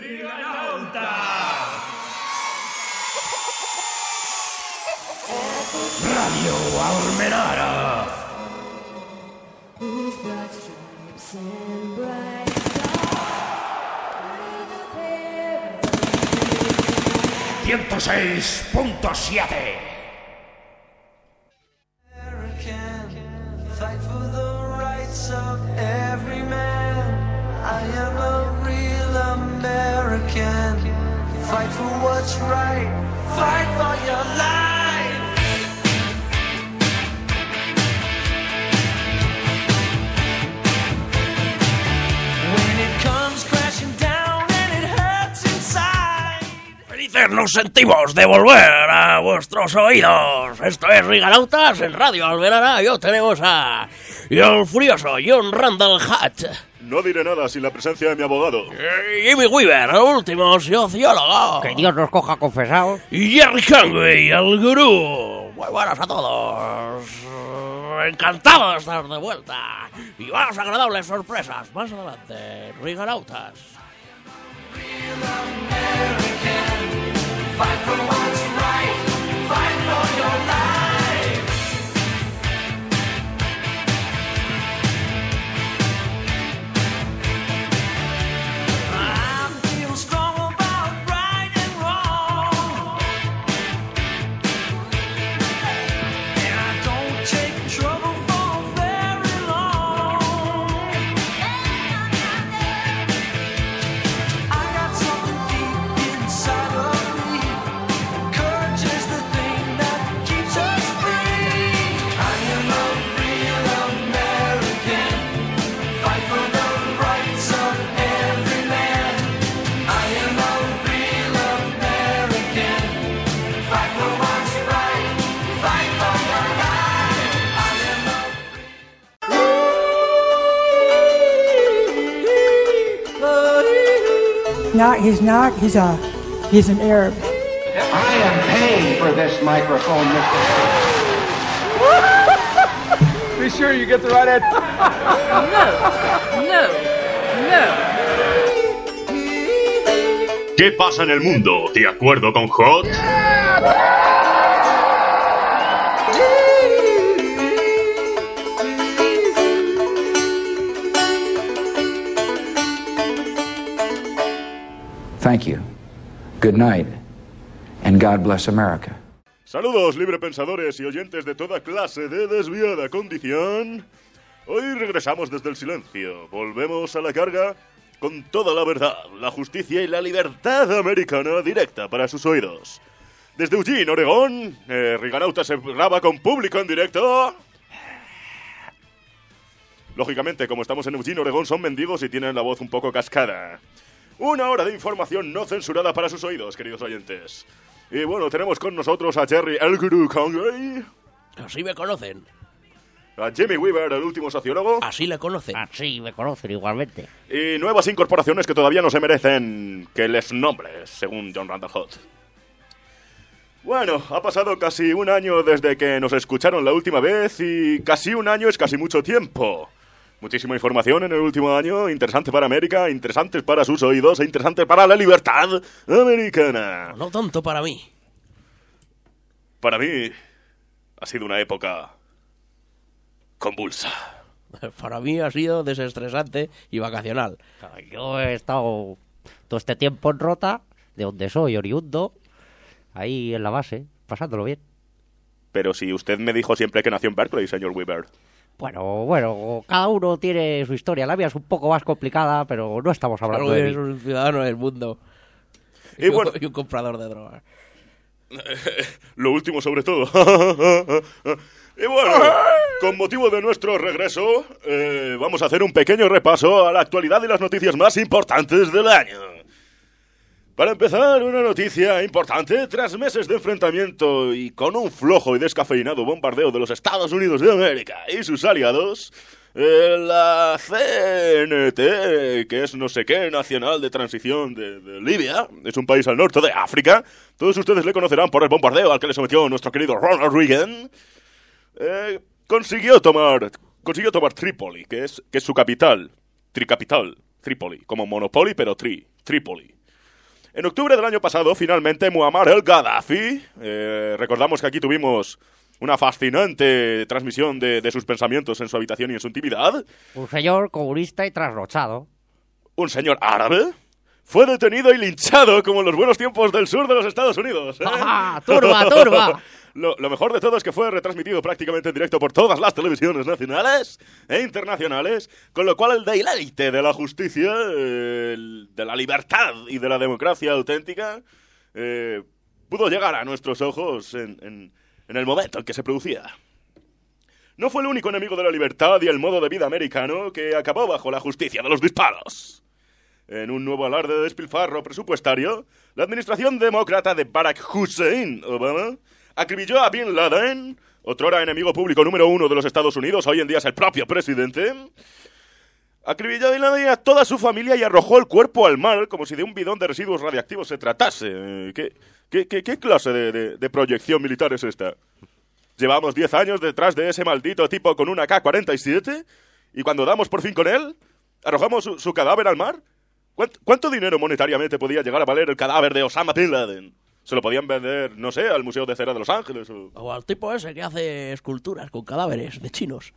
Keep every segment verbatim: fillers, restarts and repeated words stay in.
Riganauta! Radio Almenara. ciento seis punto siete. Fight for the rights of every man. I am a real American. Fight for what's right. Fight for your life. When it comes crashing down and it hurts inside. Felices nos sentimos de volver a vuestros oídos. Esto es Riganautas en Radio Almenara. Y hoy tenemos a el furioso John Randall Hutt. No diré nada sin la presencia de mi abogado. Jimmy Weaver, el último sociólogo. Que Dios nos coja confesados. Y Jerry Conway, el gurú. Muy buenas a todos. Encantado de estar de vuelta. Y más agradables sorpresas más adelante. Riganautas. Fight for what's right. Fight for your life. I feel strong about right and wrong. And I don't take trouble for very long. I got something deep inside of me. Courage is the thing that keeps us free. I am a real American. Fight for the rights of every man. I am a real American. Fight for what's right. Fight for your life. I am a Not, he's not. He's a, he's an Arab. I am paying for this microphone, Mister Be sure you get the right answer. No, no. ¿Qué pasa en el mundo? ¿De acuerdo con Hot? Thank you. Good night. And God bless America. Saludos, librepensadores y oyentes de toda clase de desviada condición. Hoy regresamos desde el silencio. Volvemos a la carga con toda la verdad, la justicia y la libertad americana directa para sus oídos. Desde Eugene, Oregón, eh, Riganauta se graba con público en directo. Lógicamente, como estamos en Eugene, Oregón, son mendigos y tienen la voz un poco cascada. Una hora de información no censurada para sus oídos, queridos oyentes. Y bueno, tenemos con nosotros a Jerry el Guru Conway, Así me conocen. a Jimmy Weaver, el último sociólogo, Así le conocen. Así me conocen igualmente. y nuevas incorporaciones que todavía no se merecen que les nombres, según John Randall Hutt. Bueno, ha pasado casi un año desde que nos escucharon la última vez y casi un año es casi mucho tiempo. Muchísima información en el último año, interesante para América, interesantes para sus oídos e interesantes para la libertad americana. No tanto para mí. Para mí ha sido una época convulsa. Para mí ha sido desestresante y vacacional. Yo he estado todo este tiempo en Rota, de donde soy oriundo, ahí en la base, pasándolo bien. Pero si usted me dijo siempre que nació en Berkeley, señor Weaver. Bueno, bueno, cada uno tiene su historia. La mía es un poco más complicada, pero no estamos hablando Claro que de eres mí. un ciudadano del mundo. Y bueno, Y un comprador de drogas. lo último sobre todo. Y bueno, con motivo de nuestro regreso, eh, vamos a hacer un pequeño repaso a la actualidad y las noticias más importantes del año. Para empezar, una noticia importante. Tras meses de enfrentamiento y con un flojo y descafeinado bombardeo de los Estados Unidos de América y sus aliados, eh, la C N T, que es no sé qué nacional de transición de, de Libia, es un país al norte de África, todos ustedes le conocerán por el bombardeo al que le sometió nuestro querido Ronald Reagan, eh, consiguió tomar consiguió tomar Trípoli, que es, que es su capital, tricapital, Trípoli, como Monopoly, pero tri, Trípoli. En octubre del año pasado, finalmente, Muammar el-Gaddafi, eh, recordamos que aquí tuvimos una fascinante transmisión de, de sus pensamientos en su habitación y en su intimidad, Un señor comunista y trasnochado. un señor árabe, fue detenido y linchado como en los buenos tiempos del sur de los Estados Unidos. ¿eh? ¡Ah, turba, turba! Lo, lo mejor de todo es que fue retransmitido prácticamente en directo por todas las televisiones nacionales e internacionales, con lo cual el deleite de la justicia, eh, el- de la libertad y de la democracia auténtica eh, pudo llegar a nuestros ojos en, en- en el momento en que se producía. No fue el único enemigo de la libertad y el modo de vida americano que acabó bajo la justicia de los disparos. En un nuevo alarde de despilfarro presupuestario, la administración demócrata de Barack Hussein Obama acribilló a Bin Laden, otrora enemigo público número uno de los Estados Unidos, hoy en día es el propio presidente. Acribilló a Bin Laden y a toda su familia y arrojó el cuerpo al mar como si de un bidón de residuos radiactivos se tratase. Eh, ¿Qué, qué, qué, qué clase de, de- de proyección militar es esta? Llevamos diez años detrás de ese maldito tipo con una K cuarenta y siete y cuando damos por fin con él, arrojamos su, su cadáver al mar. ¿Cuánto, ¿Cuánto dinero monetariamente podía llegar a valer el cadáver de Osama Bin Laden? ¿Se lo podían vender, no sé, al Museo de Cera de Los Ángeles? O... O al tipo ese que hace esculturas con cadáveres de chinos.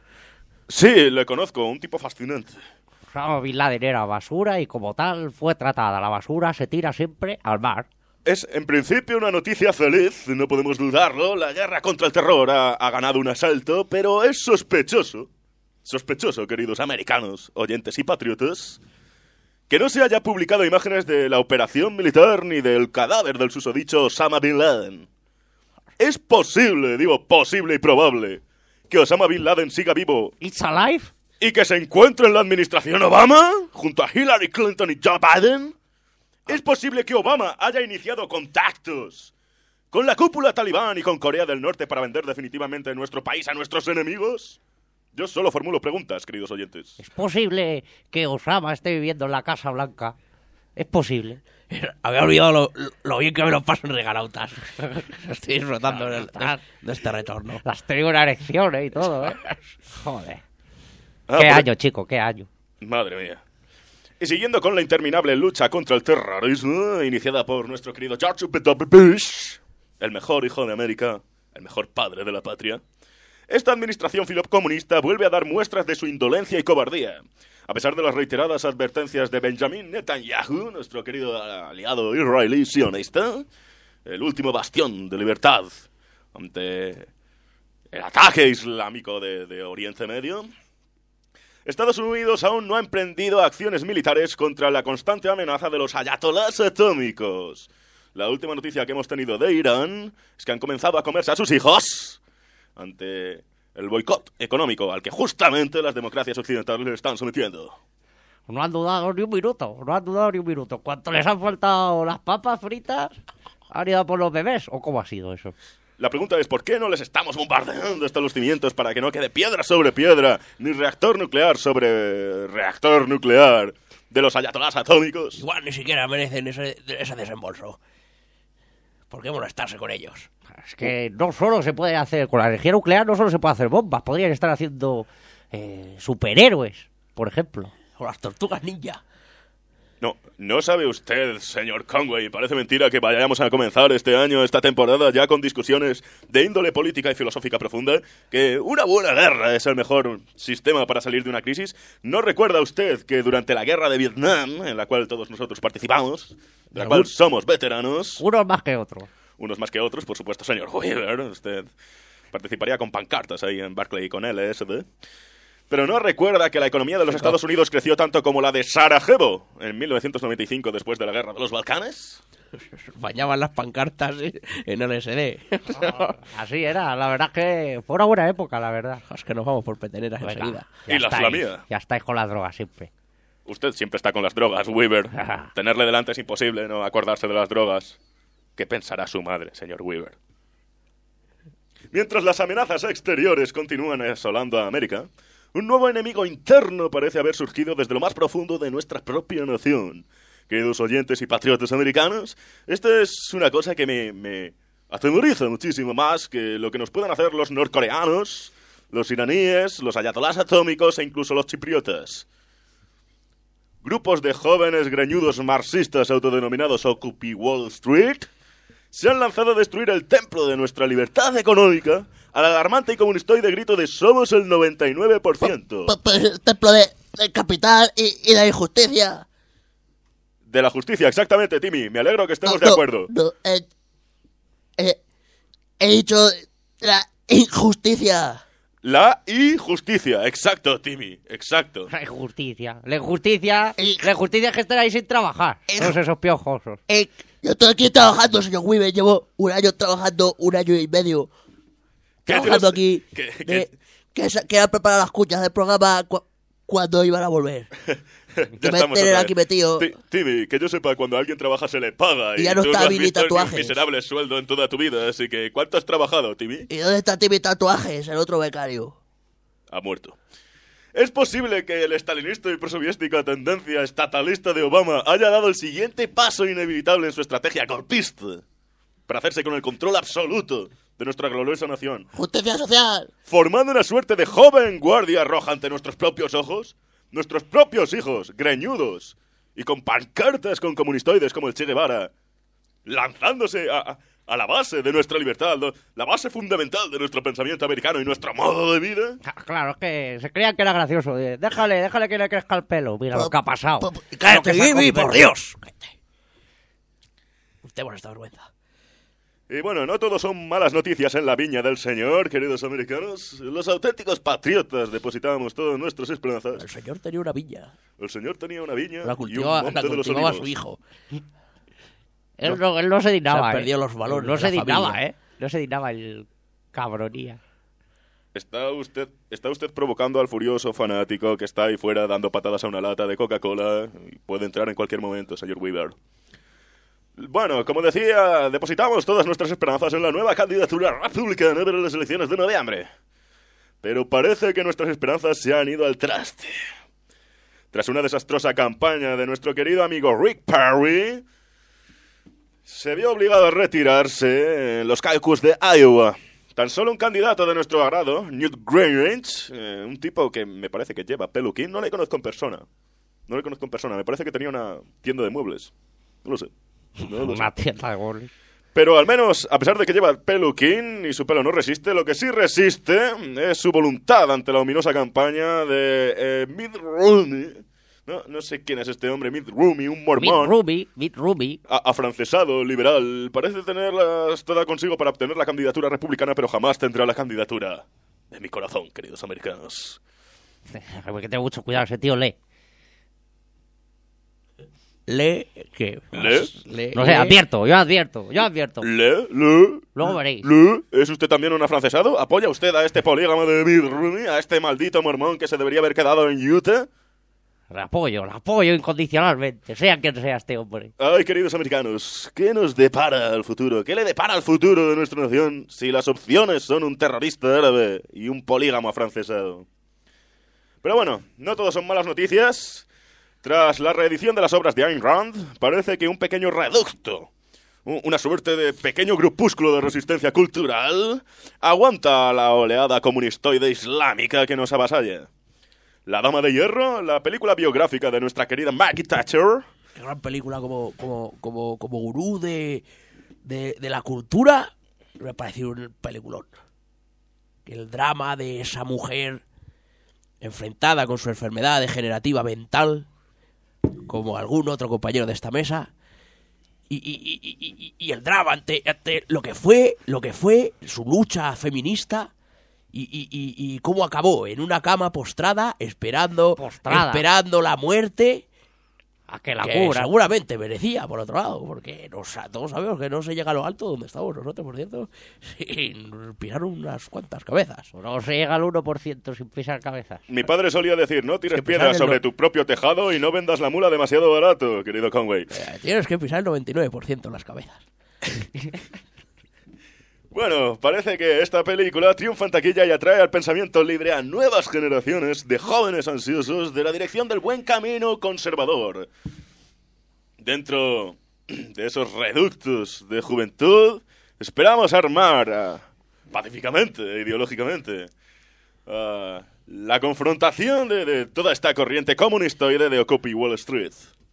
Sí, le conozco, un tipo fascinante. Osama Bin Laden era basura y como tal fue tratada. La basura se tira siempre al mar. Es, en principio, una noticia feliz, no podemos dudarlo. La guerra contra el terror ha, ha ganado un asalto, pero es sospechoso, sospechoso, queridos americanos, oyentes y patriotas, que no se haya publicado imágenes de la operación militar ni del cadáver del susodicho Osama Bin Laden. Es posible, digo posible y probable, que Osama Bin Laden siga vivo ¿It's alive? y que se encuentre en la administración Obama, junto a Hillary Clinton y Joe Biden. Es posible que Obama haya iniciado contactos con la cúpula talibán y con Corea del Norte para vender definitivamente nuestro país a nuestros enemigos. Yo solo formulo preguntas, queridos oyentes. ¿Es posible que Osama esté viviendo en la Casa Blanca? Es posible. Había olvidado lo, lo bien que me lo paso en regalautas. Estoy disfrutando de, de- de este retorno. Las tengo una erección, ¿eh? Y todo, ¿eh? Joder. Ah, ¿Qué por- año, chico? ¿Qué año? Madre mía. Y siguiendo con la interminable lucha contra el terrorismo, iniciada por nuestro querido George W. Bush, el mejor hijo de América, el mejor padre de la patria, esta administración filocomunista vuelve a dar muestras de su indolencia y cobardía. A pesar de las reiteradas advertencias de Benjamin Netanyahu, nuestro querido aliado israelí sionista, el último bastión de libertad ante el ataque islámico de, de Oriente Medio, Estados Unidos aún no ha emprendido acciones militares contra la constante amenaza de los ayatolás atómicos. La última noticia que hemos tenido de Irán es que han comenzado a comerse a sus hijos ante el boicot económico al que justamente las democracias occidentales le están sometiendo. No han dudado ni un minuto, no han dudado ni un minuto. ¿Cuánto les han faltado las papas fritas? ¿Han ido a por los bebés? ¿O cómo ha sido eso? La pregunta es ¿por qué no les estamos bombardeando hasta los cimientos para que no quede piedra sobre piedra, ni reactor nuclear sobre reactor nuclear de los ayatolás atómicos? Igual ni siquiera merecen ese, ese desembolso. ¿Por qué molestarse con ellos? Es que no solo se puede hacer, con la energía nuclear no solo se puede hacer bombas, podrían estar haciendo eh, superhéroes, por ejemplo. O las tortugas ninja. No, ¿no sabe usted, señor Conway? Parece mentira que vayamos a comenzar este año, esta temporada, ya con discusiones de índole política y filosófica profunda, que una buena guerra es el mejor sistema para salir de una crisis. ¿No recuerda usted que durante la guerra de Vietnam, en la cual todos nosotros participamos, de la cual somos veteranos, Unos más que otros. unos más que otros, por supuesto, señor Weaver, usted participaría con pancartas ahí en Barclay con L S D. Pero no recuerda que la economía de los Estados Unidos creció tanto como la de Sarajevo en mil novecientos noventa y cinco después de la guerra de los Balcanes. Bañaban las pancartas en L S D. Así era, la verdad es que fue una buena época, la verdad. Es que nos vamos por peteneras Venga, enseguida. ya Y la estáis, flamía. Ya estáis con las drogas siempre. Usted siempre está con las drogas, Weaver. Tenerle delante es imposible, no acordarse de las drogas. ¿Qué pensará su madre, señor Weaver? Mientras las amenazas exteriores continúan asolando a América, un nuevo enemigo interno parece haber surgido desde lo más profundo de nuestra propia nación. Queridos oyentes y patriotas americanos, esta es una cosa que me, me atemoriza muchísimo más que lo que nos puedan hacer los norcoreanos, los iraníes, los ayatolás atómicos e incluso los chipriotas. grupos de jóvenes greñudos marxistas autodenominados Occupy Wall Street se han lanzado a destruir el templo de nuestra libertad económica al alarmante y comunistoide grito de somos el noventa y nueve por ciento. Pues el templo de, del capital y, y la injusticia. De la justicia, exactamente, Timmy. Me alegro que estemos No, de no, acuerdo. No, eh, eh, he dicho la injusticia. La injusticia, exacto, Timmy, exacto. La injusticia. La injusticia. Y- La injusticia es que estén ahí sin trabajar. Y- Todos esos piojosos. Eh, yo estoy aquí trabajando, señor Weaver. Llevo un año trabajando, un año y medio. ¿Qué Trabajando tienes- aquí. qué- de- qué- que, sa- que era preparar las cuñas del programa cu- cuando iban a volver. Ya que me estamos tienen otra aquí vez. metido. Ti- Timmy, que yo sepa, cuando alguien trabaja se le paga. Y ya no tú está no has Billy visto ni un Tatuajes. miserable sueldo en toda tu vida, así que ¿cuánto has trabajado, Timmy? ¿Y dónde está Timmy Tatuajes, el otro becario? Ha muerto. ¿Es posible que el estalinista y prosoviética tendencia estatalista de Obama haya dado el siguiente paso inevitable en su estrategia golpista para hacerse con el control absoluto de nuestra gloriosa nación, Justicia social. formando una suerte de joven guardia roja ante nuestros propios ojos, nuestros propios hijos, greñudos, y con pancartas con comunistoides como el Che Guevara, lanzándose a, a- a la base de nuestra libertad, lo- la base fundamental de nuestro pensamiento americano y nuestro modo de vida? Ah, Claro, es que se creían que era gracioso. de, Déjale, déjale que le crezca el pelo. Mira lo que ha pasado. Pa- pa- Lo ¡Cállate, que se ha Jimmy, por convertido. Dios! ¡Cállate! Usted esta vergüenza. Y bueno, no todo son malas noticias en la viña del Señor, queridos americanos. Los auténticos patriotas depositábamos todas nuestras esperanzas. El señor tenía una viña. El Señor tenía una viña La y un cultivaba, monte la de los cultivaba olivos. su hijo. Él no, él no se dignaba. Se han ¿eh? perdido los valores No de se la dignaba, familia. ¿eh? No se dignaba el cabronía. ¿Está usted, ¿Está usted provocando al furioso fanático que está ahí fuera dando patadas a una lata de Coca-Cola? Y puede entrar en cualquier momento, señor Weaver. Bueno, como decía, depositamos todas nuestras esperanzas en la nueva candidatura republicana para las elecciones de noviembre. Pero parece que nuestras esperanzas se han ido al traste. Tras una desastrosa campaña de nuestro querido amigo Rick Perry, se vio obligado a retirarse en los caucus de Iowa. Tan solo un candidato de nuestro agrado, Newt Gingrich, eh, un tipo que me parece que lleva peluquín, no le conozco en persona. No le conozco en persona, me parece que tenía una tienda de muebles. No lo sé. No lo sé. Una tienda de goles. Pero al menos, a pesar de que lleva peluquín y su pelo no resiste, lo que sí resiste es su voluntad ante la ominosa campaña de eh, Mitt Romney. No, no sé quién es este hombre, Mitt Romney, un Mitt mormón. Ruby, Mitt Ruby. A- afrancesado, liberal, parece tenerlas toda consigo para obtener la candidatura republicana, pero jamás tendrá la candidatura de mi corazón, queridos americanos. Hay que tener mucho cuidado, ese tío lee. Lee que... ¿Le? lee- No sé, lee- advierto, yo advierto, yo advierto. ¿Le? ¿Le? Luego veréis. ¿Le? ¿Es usted también un afrancesado? ¿Apoya usted a este polígamo de Mitt Romney, a este maldito mormón que se debería haber quedado en Utah? Le apoyo, le apoyo incondicionalmente, sea quien sea este hombre. Ay, queridos americanos, ¿qué nos depara el futuro? ¿Qué le depara al futuro de nuestra nación si las opciones son un terrorista árabe y un polígamo afrancesado? Pero bueno, no todo son malas noticias. Tras la reedición de las obras de Ayn Rand, parece que un pequeño reducto, u- una suerte de pequeño grupúsculo de resistencia cultural, aguanta la oleada comunistoide islámica que nos avasalla. La Dama de Hierro, la película biográfica de nuestra querida Maggie Thatcher, Qué gran película como, como, como, como gurú de, de, de la cultura. Me ha parecido un peliculón. El drama de esa mujer enfrentada con su enfermedad degenerativa mental, como algún otro compañero de esta mesa, y, y, y, y, y- y el drama ante, ante lo que fue, lo que fue su lucha feminista. Y, y, y, y cómo acabó en una cama postrada esperando Postrada. esperando la muerte A que la que cura. seguramente merecía, por otro lado, porque nos, todos sabemos que no se llega a lo alto donde estamos nosotros, por cierto, sin pisar unas cuantas cabezas. No se llega al uno por ciento sin pisar cabezas. mi padre solía decir, no tires Es que pisar piedras el sobre no- tu propio tejado y no vendas la mula demasiado barato, querido Conway. Eh, tienes que pisar el noventa y nueve por ciento en las cabezas. Bueno, parece que esta película triunfa en taquilla y atrae al pensamiento libre a nuevas generaciones de jóvenes ansiosos de la dirección del buen camino conservador. Dentro de esos reductos de juventud, esperamos armar ah, pacíficamente e ideológicamente ah, La confrontación de, de toda esta corriente comunistoide de Occupy Wall Street.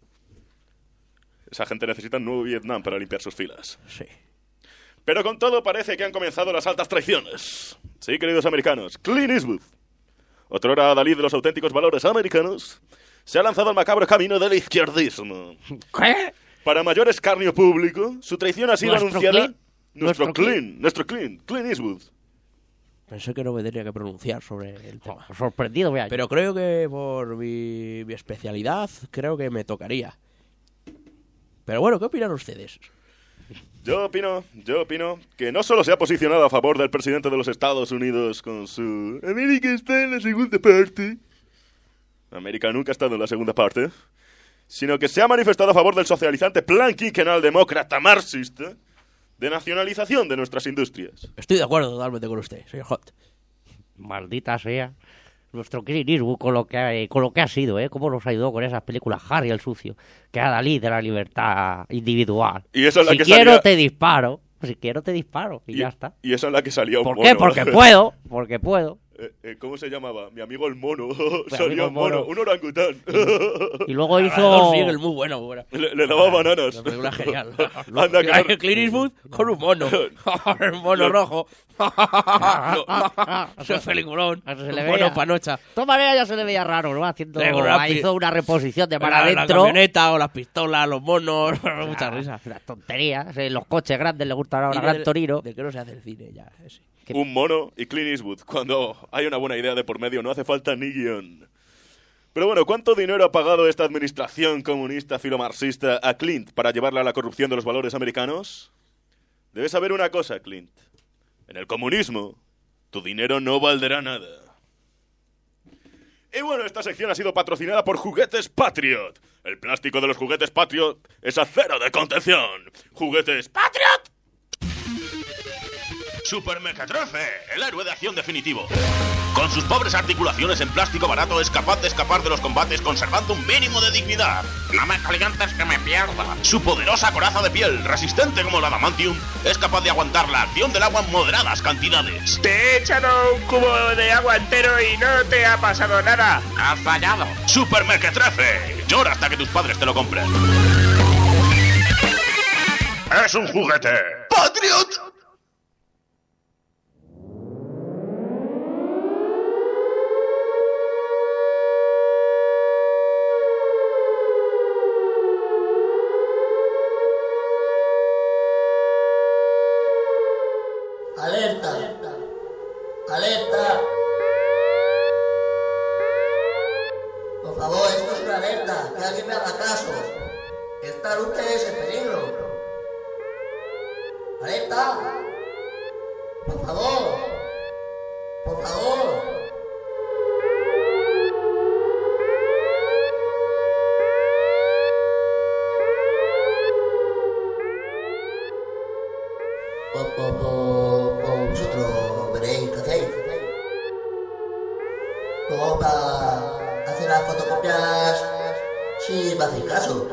Esa gente necesita un nuevo Vietnam para limpiar sus filas. Sí. Pero con todo parece que han comenzado las altas traiciones. Sí, queridos americanos, Clint Eastwood, otrora adalid de los auténticos valores americanos, se ha lanzado al macabro camino del izquierdismo. ¿Qué? Para mayor escarnio público, su traición ha sido ¿Nuestro anunciada... Clint? Nuestro ¿Nuestro Clint, nuestro Clint, Clint Eastwood. Pensé que no me tenía que pronunciar sobre el tema. Oh, sorprendido, vea. Pero creo que por mi, mi especialidad, creo que me tocaría. Pero bueno, ¿qué opinan ustedes? Yo opino, yo opino que no solo se ha posicionado a favor del presidente de los Estados Unidos con su... América está en la segunda parte. América nunca ha estado en la segunda parte. Sino que se ha manifestado a favor del socializante plan quinquenal demócrata marxista de nacionalización de nuestras industrias. Estoy de acuerdo totalmente con usted, señor Hot. Maldita sea. Nuestro Clint Eastwood con lo que ha, con lo que ha sido, ¿eh? Cómo nos ayudó con esas películas Harry el Sucio. Que era Dalí de la libertad individual. Y esa es la si que quiero salía... te disparo. Si quiero te disparo. Y, y ya está. Y esa es la que salía un ¿Por mono. qué? Porque puedo. Porque puedo. Eh, eh, ¿Cómo se llamaba? Mi amigo el mono. amigo Salía el un mono, mono. un orangután. Y luego hizo... Alrededor sí, es muy bueno, muy bueno. Le, le daba bananas. La película es genial. Anda, que no- Clint Eastwood con un mono. Un mono rojo. Es un peliculón. Se le Un veía. mono panocha. De todas maneras ya se le veía raro, ¿no? Haciendo... Sí, con una pi- hizo una reposición de para La, la adentro. camioneta o las pistolas, los monos. Mucha Ah, risa. Las tonterías. eh, Los coches grandes le gustan ahora. Y Gran del- Torino. De que no se hace el cine ya. Ese. Un mono y Clint Eastwood. Cuando hay una buena idea de por medio, no hace falta ni guión. Pero bueno, ¿cuánto dinero ha pagado esta administración comunista filomarxista a Clint para llevarla a la corrupción de los valores americanos? Debes saber una cosa, Clint. En el comunismo, tu dinero no valdrá nada. Y bueno, esta sección ha sido patrocinada por Juguetes Patriot. El plástico de los juguetes Patriot es acero de contención. ¡Juguetes Patriot! Super Mequetrefe, el héroe de acción definitivo. Con sus pobres articulaciones en plástico barato es capaz de escapar de los combates conservando un mínimo de dignidad. No me calientes que me pierda. Su poderosa coraza de piel, resistente como la adamantium, es capaz de aguantar la acción del agua en moderadas cantidades. Te he echado un cubo de agua entero y no te ha pasado nada. ¡Has fallado! Super Mequetrefe. Llora hasta que tus padres te lo compren. ¡Es un juguete! ¡Patriot! Alerta. Alerta. Por favor, esto es una alerta. Que alguien me haga caso. Están ustedes en peligro. Alerta. Por favor. Por favor. Por, por, por, por vosotros veréis qué hacéis. Luego para hacer las fotocopias si me hacéis caso.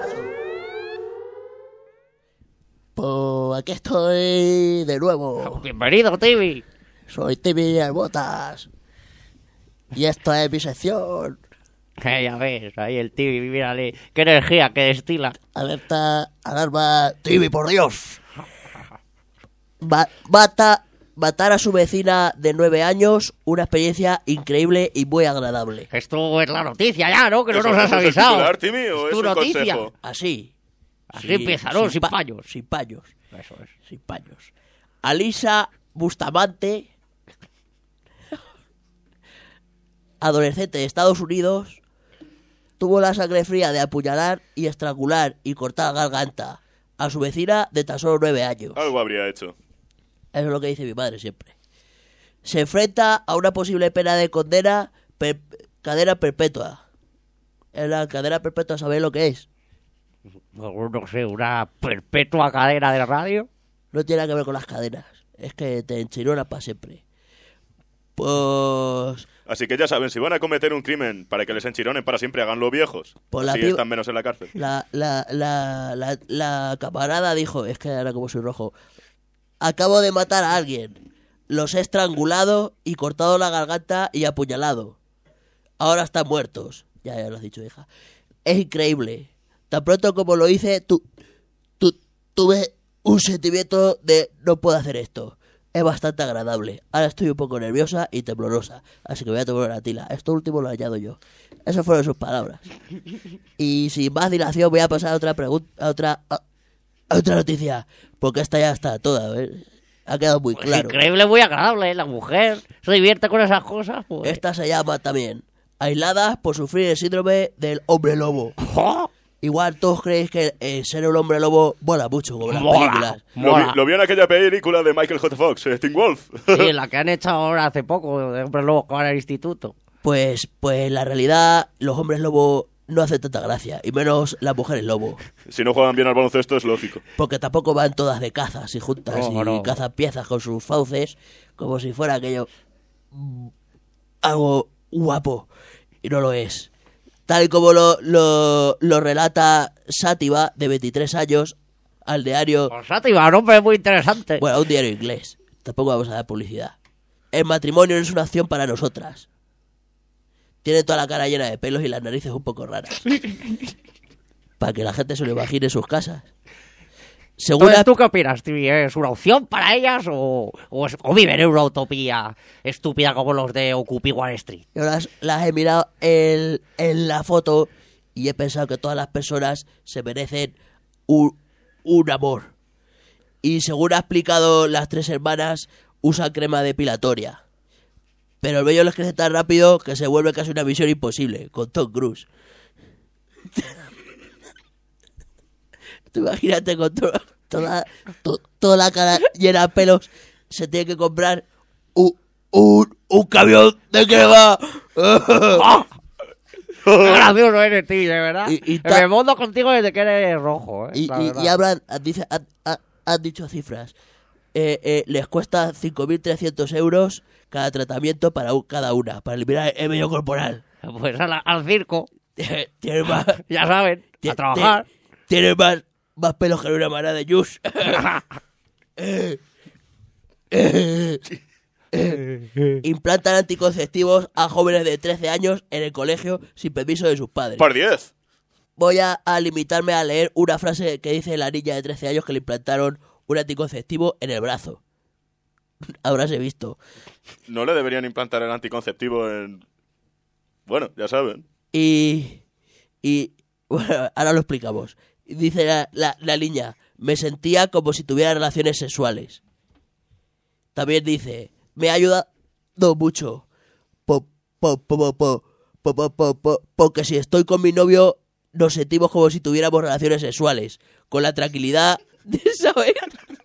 Pues aquí estoy de nuevo. Bienvenido, Timmy. Soy Timmy Albotas. Y esta es mi sección. Eh, ya ves, ahí el Timmy, mírale. Qué energía que destila. Alerta, alarma. Timmy, por Dios. Ma- mata, matar a su vecina de nueve años, una experiencia increíble y muy agradable. Esto es la noticia ya, ¿no? Que no ¿Eso- nos has eso es el avisado. titular, Timmy, o Es es tu un noticia. consejo? Así. Así empieza, ¿no? Sin pa- paños. Sin paños. Eso es. Sin paños. Alisa Bustamante, adolescente de Estados Unidos, tuvo la sangre fría de apuñalar y estrangular y cortar garganta a su vecina de tan solo nueve años. Algo habría hecho. Eso es lo que dice mi madre siempre. Se enfrenta a una posible pena de condena, per- cadena perpetua. En la cadena perpetua, ¿sabéis lo que es? No, no sé, una perpetua cadena de radio. No tiene nada que ver con las cadenas. Es que te enchironas para siempre. Pues... Así que ya saben, si van a cometer un crimen para que les enchironen para siempre, háganlo viejos. Pues la Así piba- están menos en la cárcel. La, la, la, la, la camarada dijo, es que ahora como soy rojo, acabo de matar a alguien, los he estrangulado y cortado la garganta y apuñalado. ahora están muertos. Ya, ya lo has dicho, hija. Es increíble. Tan pronto como lo hice, tu, tu, tuve un sentimiento de no puedo hacer esto. Es bastante agradable. Ahora estoy un poco nerviosa y temblorosa, así que voy a tomar una tila. Esto último lo añado yo. Esas fueron sus palabras. Y sin más dilación voy a pasar a otra pregunta, a otra, a, a otra noticia, porque esta ya está toda, ¿ves? Ha quedado muy Pues claro. increíble, muy agradable, ¿eh? La mujer se divierte con esas cosas. Pues. Esta se llama también aisladas por sufrir el síndrome del hombre lobo. ¡Oh! Igual todos creéis que eh, ser un hombre lobo mola mucho, como las Mola. películas. Lo vi, Mola. lo vi en aquella película de Michael J. Fox, eh, Teen Wolf. Sí, la que han hecho ahora hace poco, de hombres lobos que van al instituto. Pues, pues en la realidad los hombres lobo no hacen tanta gracia, y menos las mujeres lobo. Si no juegan bien al baloncesto es lógico. Porque tampoco van todas de cazas y juntas No, y no. cazan piezas con sus fauces, como si fuera aquello mm, algo guapo, y no lo es. Tal y como lo, lo, lo relata Sátiva, de veintitrés años, al diario... Pues Sátiva, un hombre muy interesante. Bueno, a un diario inglés. Tampoco vamos a dar publicidad. El matrimonio no es una opción para nosotras. Tiene toda la cara llena de pelos y las narices un poco raras. Para que la gente se lo imagine en sus casas. Según Entonces, la- ¿tú qué opinas, Tibi? ¿Es una opción para ellas o, o, es- o viven en una utopía estúpida como los de Occupy Wall Street? Yo las, las he mirado en, en la foto y he pensado que todas las personas se merecen un, un amor. Y según ha explicado las tres hermanas, usan crema depilatoria. Pero el vello les crece tan rápido que se vuelve casi una misión imposible, con Tom Cruise. Tú imagínate con to- toda, to- toda la cara llena de pelos, se tiene que comprar un, un, un camión de crema. Qué gracioso eres, Tibi, de verdad. Y- y ta- Me mondo contigo desde que eres rojo, ¿eh? Y, La y, verdad. y hablan, dice, han, han- han dicho cifras. Eh, eh, les cuesta cinco mil trescientos euros cada tratamiento para un- cada una, para eliminar el vello corporal. Pues al, al circo, Tienen más, ya saben, ti- a trabajar. ti- tienen más, más pelos que una manada de yus. Eh, eh, eh. Implantan anticonceptivos a jóvenes de trece años en el colegio sin permiso de sus padres. Por diez. Voy a, a limitarme a leer una frase que dice la niña de trece años que le implantaron un anticonceptivo en el brazo. Habráse visto. No le deberían implantar el anticonceptivo en... Bueno, ya saben. Y... Y... Bueno, ahora lo explicamos. Dice la, la, la niña, me sentía como si tuviera relaciones sexuales. También dice, me ha ayudado mucho. Po, po, po, po, po, po, po, po, po, porque si estoy con mi novio, nos sentimos como si tuviéramos relaciones sexuales. Con la tranquilidad de saber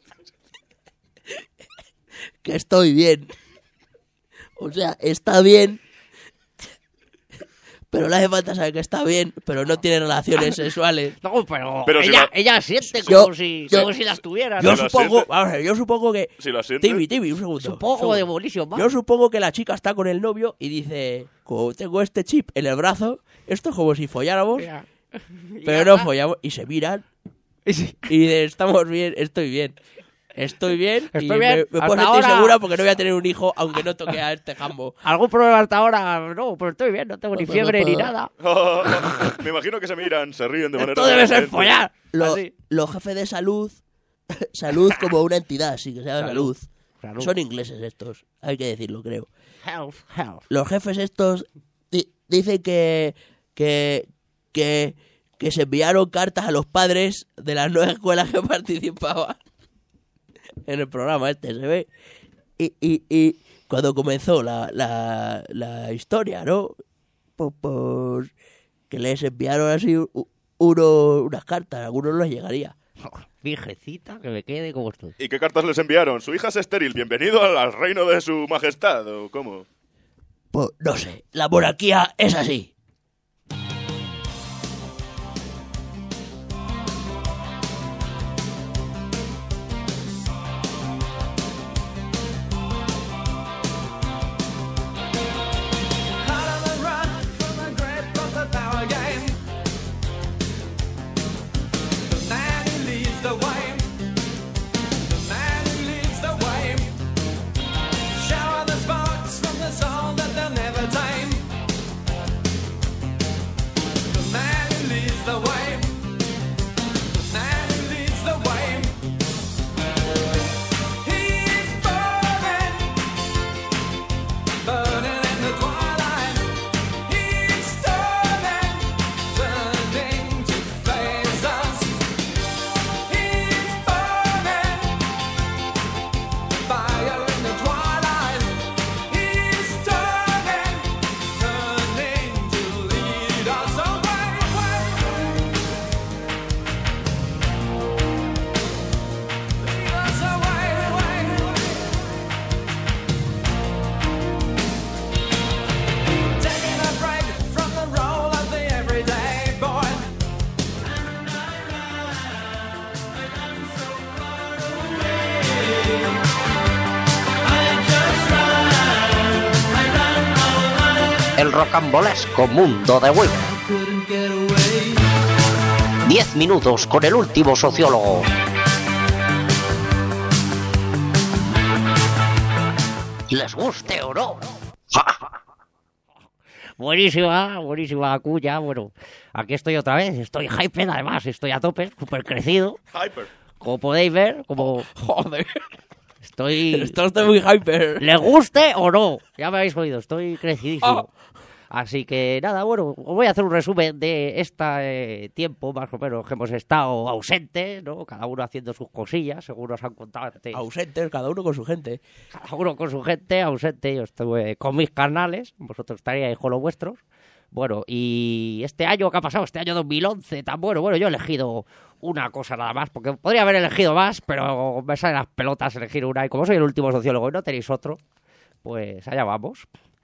que estoy bien. O sea, está bien, pero le hace falta saber que está bien, pero no tiene relaciones sexuales. No, pero, Pero si ella, lo- ella siente Yo- como, si, yo- como si las tuviera. Yo ¿no? Si lo supongo, siente- vamos a ver, yo supongo que... Si lo siente... Tibi, Tibi, un segundo. Es un poco segundo. de demolition, ¿va? Yo supongo que la chica está con el novio y dice, como tengo este chip en el brazo, esto es como si folláramos, Ya. pero Ya no está. follamos, y se miran Y sí. y dicen, estamos bien, estoy bien. Estoy bien y Estoy bien, me, me puedo hasta sentir ahora. segura porque no voy a tener un hijo aunque no toque a este jambo. ¿Algún problema hasta ahora? No, pero estoy bien, no tengo ni fiebre ni nada. Me imagino que se miran, se ríen de manera... Esto debe ser diferente. follar. Lo- Así. los jefes de salud, salud como una entidad, sí que se llama salud. Salud. Salud. Son ingleses estos, hay que decirlo, creo. Health, health. Los jefes estos di- dicen que, que, que, que se enviaron cartas a los padres de las nueve escuelas que participaban en el programa este, ¿se ve? Y, y, y cuando comenzó la, la, la historia, ¿no? Pues, pues que les enviaron así u- uno, unas cartas, a algunos les llegaría. Virgencita, que me quede como estoy. ¿Y qué cartas les enviaron? Su hija es estéril, bienvenido al al reino de su majestad, ¿o cómo? Pues no sé, la monarquía es así. Out of the run from the grip of the power game. The man who leads the way. The man who leads the way. Shower the sparks from the soul that they'll never tame. el rocambolesco mundo de Weaver. couldn't get away. Diez minutos con el último sociólogo. Les guste o no. Buenísima, buenísima cuya. Bueno, aquí estoy otra vez. Estoy hyper, además. Estoy a tope, súper crecido. Hyper. Como podéis ver, como... Joder. Estoy... Esto está muy hyper. ¿Les guste o no? Ya me habéis oído, estoy crecidísimo. Oh. Así que nada, bueno, os voy a hacer un resumen de este tiempo, más o menos, que hemos estado ausentes, ¿no? Cada uno haciendo sus cosillas, según nos han contado antes. Ausentes, cada uno con su gente. Cada uno con su gente, ausente. Yo estuve con mis carnales, vosotros estaríais con los vuestros. Bueno, y este año, ¿qué ha pasado? Este año dos mil once, tan bueno. Bueno, yo he elegido una cosa nada más, porque podría haber elegido más, pero me salen las pelotas elegir una. Y como soy el último sociólogo y no tenéis otro, pues allá vamos.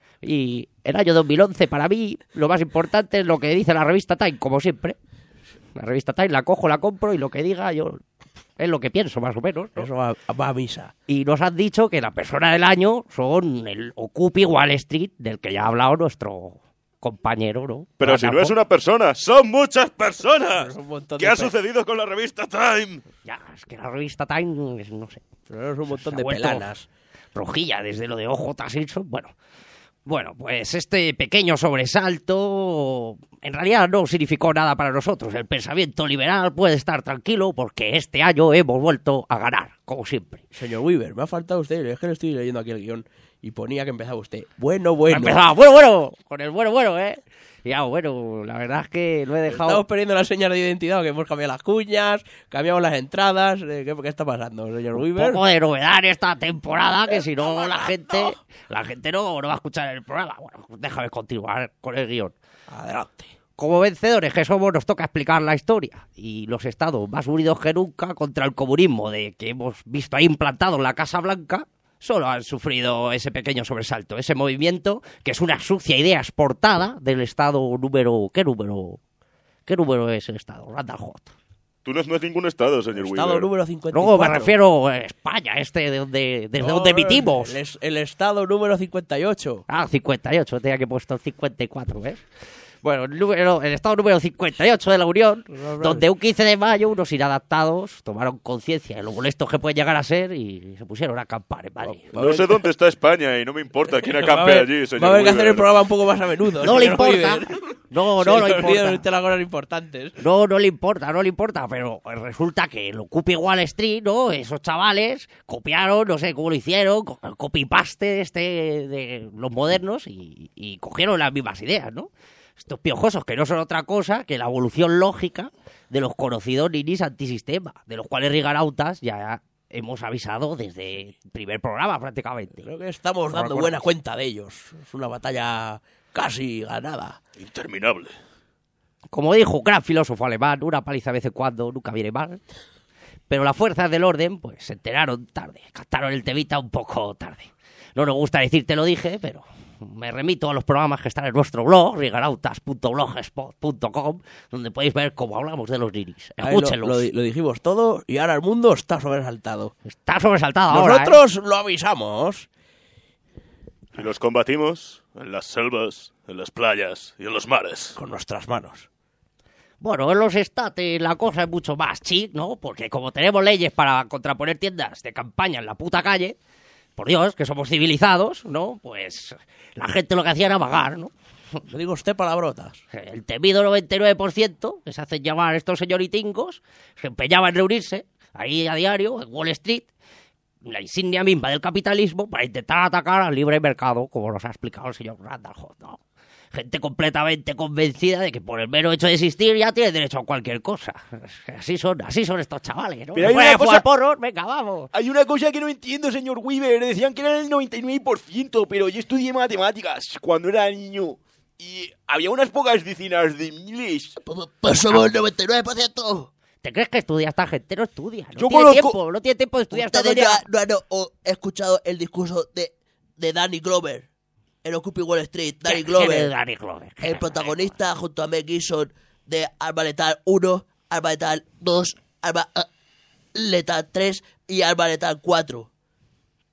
Y el año dos mil once, para mí, lo más importante es lo que dice la revista Time, como siempre. La revista Time la cojo, la compro y lo que diga yo es lo que pienso, más o menos, ¿no? Eso va, va a misa. Y nos han dicho que la persona del año son el Occupy Wall Street, del que ya ha hablado nuestro compañero, ¿no? Pero si no es una persona, son muchas personas. Es un montón ¿Qué de ha pe- sucedido con la revista Time? Ya, es que la revista Time, es- no sé, Pero es un montón se ha de vuelto pelanas. rojilla desde lo de O J. Simpson. Bueno, bueno, pues este pequeño sobresalto en realidad no significó nada para nosotros. El pensamiento liberal puede estar tranquilo porque este año hemos vuelto a ganar, como siempre. Señor Weaver, me ha faltado usted. Es que le estoy leyendo aquí el guión y ponía que empezaba usted. Bueno, bueno. Empezaba, bueno, bueno, con el bueno, bueno, ¿eh? Ya, bueno, la verdad es que lo he dejado... Estamos perdiendo las señas de identidad, que hemos cambiado las cuñas, cambiamos las entradas. eh, ¿Qué, qué está pasando, señor Un Weaver? poco de novedad en esta temporada, que si no la gente la gente no, no va a escuchar el programa. Bueno, déjame continuar con el guión. Adelante. Como vencedores que somos, nos toca explicar la historia y los estados más unidos que nunca contra el comunismo de que hemos visto ahí implantado en la Casa Blanca. Solo han sufrido ese pequeño sobresalto, ese movimiento que es una sucia idea exportada del estado número... ¿Qué número? ¿Qué número es el estado? Randall Hot. Tú no, no es ningún estado, señor Estado Weaver. número cincuenta y cuatro. Luego me refiero a España, este de donde, desde No, donde emitimos. El, es- el estado número cincuenta y ocho. Ah, cincuenta y ocho, tenía que puesto el cincuenta y cuatro, ¿ves? Bueno, el, número, el estado número cincuenta y ocho de la Unión, donde un quince de mayo unos inadaptados tomaron conciencia de lo molestos que pueden llegar a ser y se pusieron a acampar en Madrid. No sé dónde está España y no me importa quién Va a acampe haber- allí, señor Va a haber que hacer Weaver. el programa un poco más a menudo. No le señor importa. Weaver. No, Se no le le olvidan importa. usted las cosas importantes. No, no le importa, no le importa, pero resulta que el Occupy Wall Street, ¿no? Esos chavales copiaron, no sé cómo lo hicieron, co- el copy-paste este de los modernos y, y cogieron las mismas ideas, ¿no? Estos piojosos que no son otra cosa que la evolución lógica de los conocidos ninis antisistema, de los cuales rigarautas ya hemos avisado desde el primer programa prácticamente. Creo que estamos ¿No dando recuerdas? buena cuenta de ellos. Es una batalla casi ganada. Interminable. Como dijo un gran filósofo alemán, una paliza de vez en cuando nunca viene mal. Pero las fuerzas del orden, pues, se enteraron tarde. Captaron el temita un poco tarde. No nos gusta decir te lo dije, pero me remito a los programas que están en nuestro blog, rigarautas punto blogspot punto com, donde podéis ver cómo hablamos de los ninis. Ahí lo, Escúchenlos. lo di- lo dijimos todo y ahora el mundo está sobresaltado. Está sobresaltado ahora, ¿eh? Nosotros lo avisamos. Y los combatimos en las selvas, en las playas y en los mares. Con nuestras manos. Bueno, en los estates la cosa es mucho más chic, ¿no? Porque como tenemos leyes para contraponer tiendas de campaña en la puta calle, por Dios, que somos civilizados, ¿no? Pues la gente lo que hacía era vagar, ¿no? Lo digo usted palabrotas. El temido noventa y nueve por ciento, que se hacen llamar estos señoritingos, se empeñaban en reunirse ahí a diario, en Wall Street, la insignia misma del capitalismo, para intentar atacar al libre mercado, como nos ha explicado el señor Randall Hot, ¿no? Gente completamente convencida de que por el mero hecho de existir ya tiene derecho a cualquier cosa. Así son, así son estos chavales, ¿no? Pero hay ¿Pueden una jugar cosa- porros? Venga, vamos. Hay una cosa que no entiendo, señor Weaver. Decían que era el noventa y nueve por ciento, pero yo estudié matemáticas cuando era niño. Y había unas pocas decenas de miles. Pues somos el noventa y nueve por ciento. ¿Te crees que estudia esta gente? No estudia, no Yo tiene conozco- tiempo, no tiene tiempo de estudiar esta Ustedes doña. no, han- no han o- escuchado el discurso de, de Danny Glover en Occupy Wall Street. Danny ¿Quién es Glover, Danny Glover? el protagonista junto a Mel Gibson de Arma Letal uno, Arma Letal dos, Arma eh, Letal tres y Arma Letal cuatro.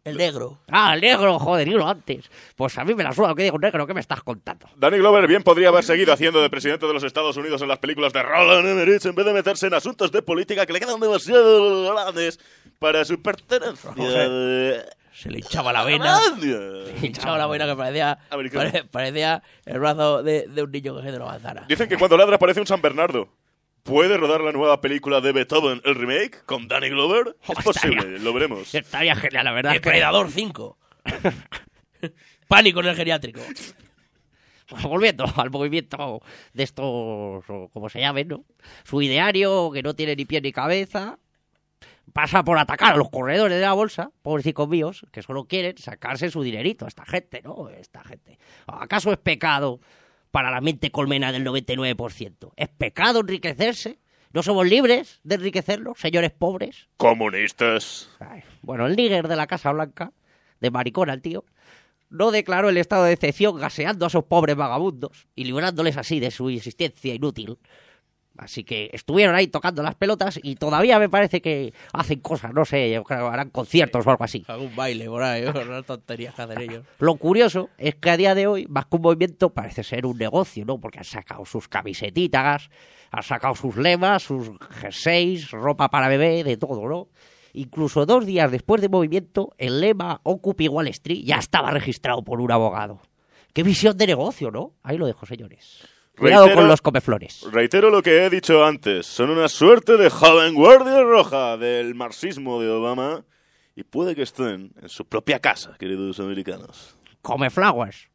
El negro. Ah, el negro, joder, dilo antes. Pues a mí me la suda lo que digo un negro, ¿qué me estás contando? Danny Glover bien podría haber seguido haciendo de presidente de los Estados Unidos en las películas de Roland Emmerich en vez de meterse en asuntos de política que le quedan demasiado grandes para su pertenencia. Se le hinchaba la vena. Se le hinchaba la vena que parecía, pare, parecía el brazo de, de un niño que se de una manzana. Dicen que cuando ladra parece un San Bernardo. ¿Puede rodar la nueva película de Beethoven, el remake, con Danny Glover? Oh, es posible, estaría, lo veremos. Estaría genial, la verdad. Depredador cinco. Pánico en el geriátrico. Volviendo al movimiento de estos, o como se llamen, ¿no? Su ideario, que no tiene ni pie ni cabeza, pasa por atacar a los corredores de la bolsa, pobrecitos míos, que solo quieren sacarse su dinerito a esta gente, ¿no? Esta gente. ¿Acaso es pecado para la mente colmena del noventa y nueve por ciento? ¿Es pecado enriquecerse? ¿No somos libres de enriquecernos, señores pobres? Comunistas. Ay, bueno, el níger de la Casa Blanca, de maricona el tío, no declaró el estado de excepción gaseando a esos pobres vagabundos y librándoles así de su existencia inútil. Así que estuvieron ahí tocando las pelotas y todavía me parece que hacen cosas, no sé, yo creo que harán conciertos o algo así. Algún baile por ahí, unas tonterías que hacen ellos. Lo curioso es que a día de hoy, más que un movimiento, parece ser un negocio, ¿no? Porque han sacado sus camisetitas, han sacado sus lemas, sus jerseys, ropa para bebé, de todo, ¿no? Incluso dos días después del movimiento, el lema Occupy Wall Street ya estaba registrado por un abogado. ¡Qué visión de negocio!, ¿no? Ahí lo dejo, señores. Cuidado reitero, con los comeflores. Reitero lo que he dicho antes. Son una suerte de joven guardia roja del marxismo de Obama y puede que estén en su propia casa, queridos americanos. Comeflowers.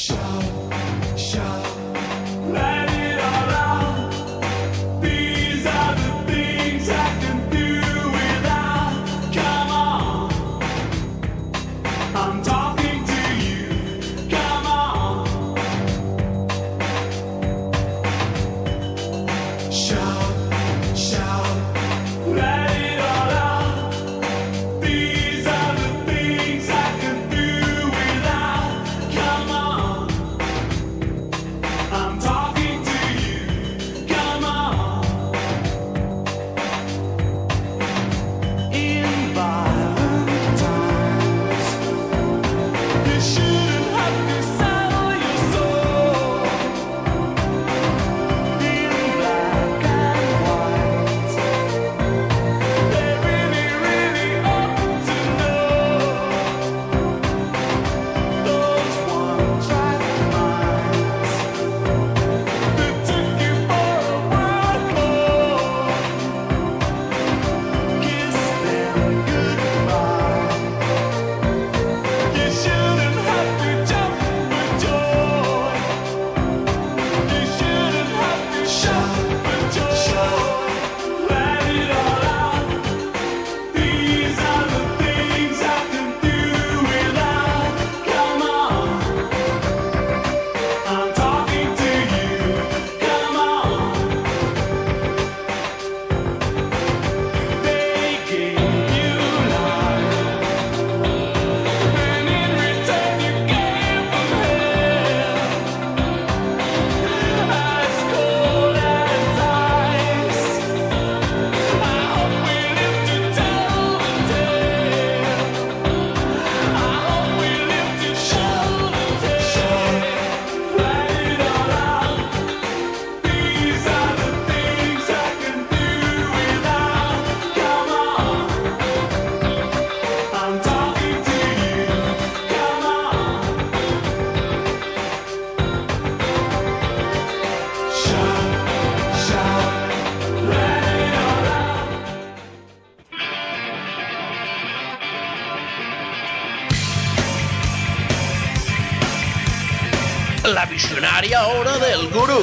La visionaria hora del gurú.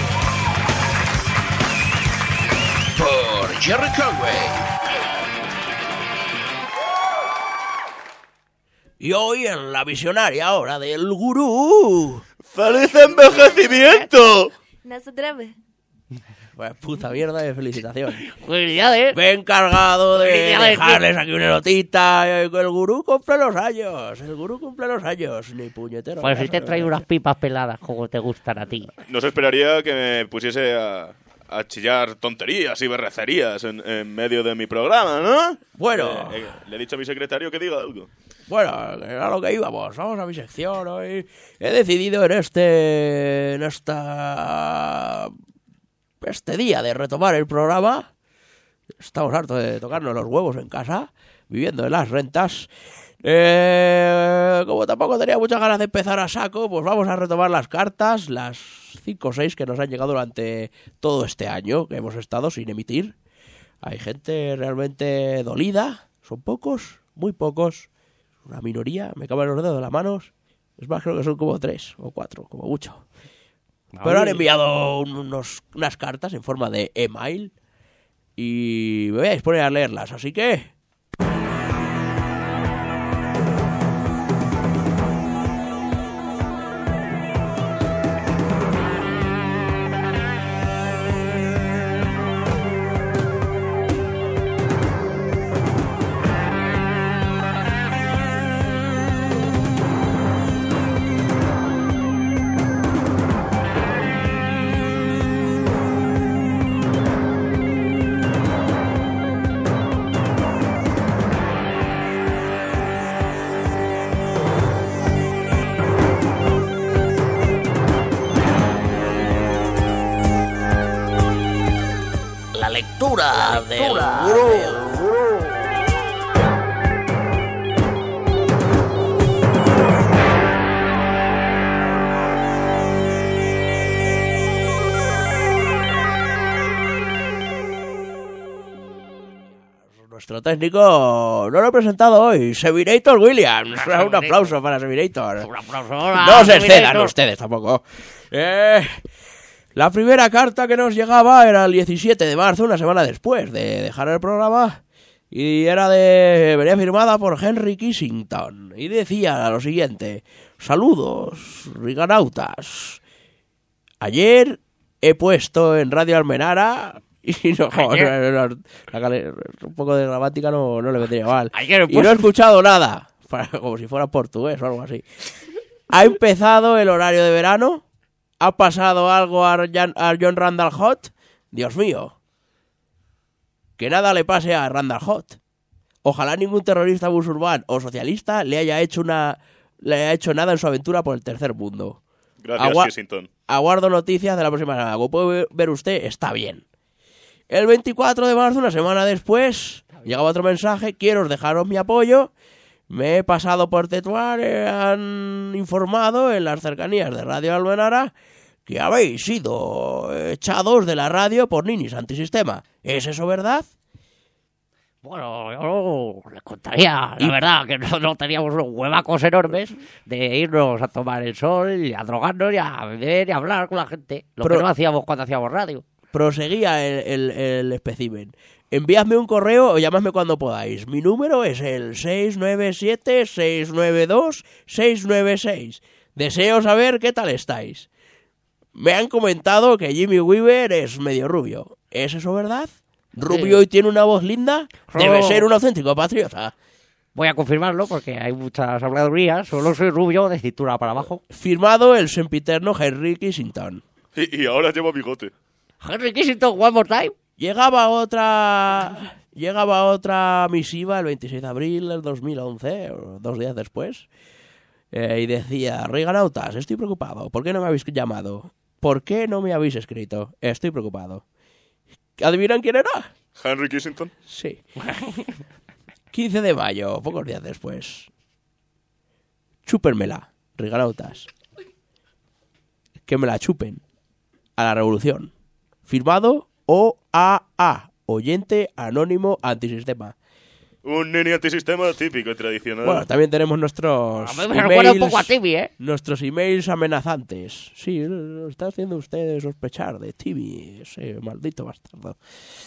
Por Jerry Conway. Y hoy en la visionaria hora del gurú. ¡Feliz envejecimiento! No se atreve. Pues puta mierda de felicitación. Felicidades. Ven cargado de Felicidades, dejarles aquí una notita. El gurú cumple los años. El gurú cumple los años. Ni puñetero. Pues si te trae unas pipas peladas como te gustan a ti. No se esperaría que me pusiese a, a chillar tonterías y berrecerías en, en medio de mi programa, ¿no? Bueno. Eh, eh, le he dicho a mi secretario que diga algo. Bueno, era lo que íbamos. Vamos a mi sección hoy. He decidido en este... En esta... Este día de retomar el programa. Estamos hartos de tocarnos los huevos en casa, viviendo de las rentas. Eh, como tampoco tenía muchas ganas de empezar a saco, pues vamos a retomar las cartas, las cinco o seis que nos han llegado durante todo este año, que hemos estado sin emitir. Hay gente realmente dolida, son pocos, muy pocos, una minoría, me caben los dedos de las manos. Es más, creo que son como tres o cuatro, como mucho. Pero han enviado unos, unas cartas en forma de email y me voy a disponer a leerlas, así que... lectura del gurú. Nuestro técnico no lo he presentado hoy, Sevinator Williams. Un aplauso para Sevinator. Un aplauso. Hola, No se Sevinator. excedan ustedes tampoco. Eh, la primera carta que nos llegaba era el diecisiete de marzo, una semana después de dejar el programa. Y era de... venía firmada por Henry Kissington. Y decía lo siguiente: saludos, riganautas. Ayer he puesto en Radio Almenara... Y no, no, no, no, la cale- un poco de gramática no, no le vendría mal. Ayer he Y no he puesto- escuchado nada, para- como si fuera portugués o algo así. Ha empezado el horario de verano. Ha pasado algo a, Jan- a John Randall Hot. Dios mío. Que nada le pase a Randall Hot. Ojalá ningún terrorista musulmán o socialista le haya hecho una le haya hecho nada en su aventura por el tercer mundo. Gracias, Agua- Kissington. Aguardo noticias de la próxima semana. Como puede ver- ver usted, está bien. El veinticuatro de marzo, una semana después, llegaba otro mensaje: quiero dejaros mi apoyo. Me he pasado por Tetuán, eh, han informado en las cercanías de Radio Almenara que habéis sido echados de la radio por ninis antisistema. ¿Es eso verdad? Bueno, yo les contaría, la verdad, que no, no teníamos unos huevacos enormes de irnos a tomar el sol, y a drogarnos, y a beber y a hablar con la gente. Lo Pero- que no hacíamos cuando hacíamos radio. Proseguía el, el, el espécimen. Enviadme un correo o llamadme cuando podáis. Mi número es el seis nueve siete, seis nueve dos, seis nueve seis. Deseo saber qué tal estáis. Me han comentado que Jimmy Weaver es medio rubio. ¿Es eso verdad? ¿Rubio y tiene una voz linda? Debe Oh. ser un auténtico patriota. Voy a confirmarlo porque hay muchas habladurías. Solo soy rubio de cintura para abajo. Firmado el sempiterno Henry Kissington. Y, y ahora llevo bigote. Henry Kissington, one more time. Llegaba otra... Llegaba otra misiva el veintiséis de abril del dos mil once, o dos días después, eh, y decía: Riganautas, estoy preocupado. ¿Por qué no me habéis llamado? ¿Por qué no me habéis escrito? Estoy preocupado. ¿Adivinan quién era? Henry Kissington. Sí. quince de mayo, pocos días después. Chúpenmela, Riganautas. Que me la chupen. A la revolución. Firmado O A A, oyente anónimo antisistema. Un nini antisistema típico y tradicional. Bueno, también tenemos nuestros A mí me recuerda un emails- poco a Timmy, ¿eh? Nuestros emails amenazantes. Sí, lo está haciendo usted sospechar de Timmy, ese maldito bastardo.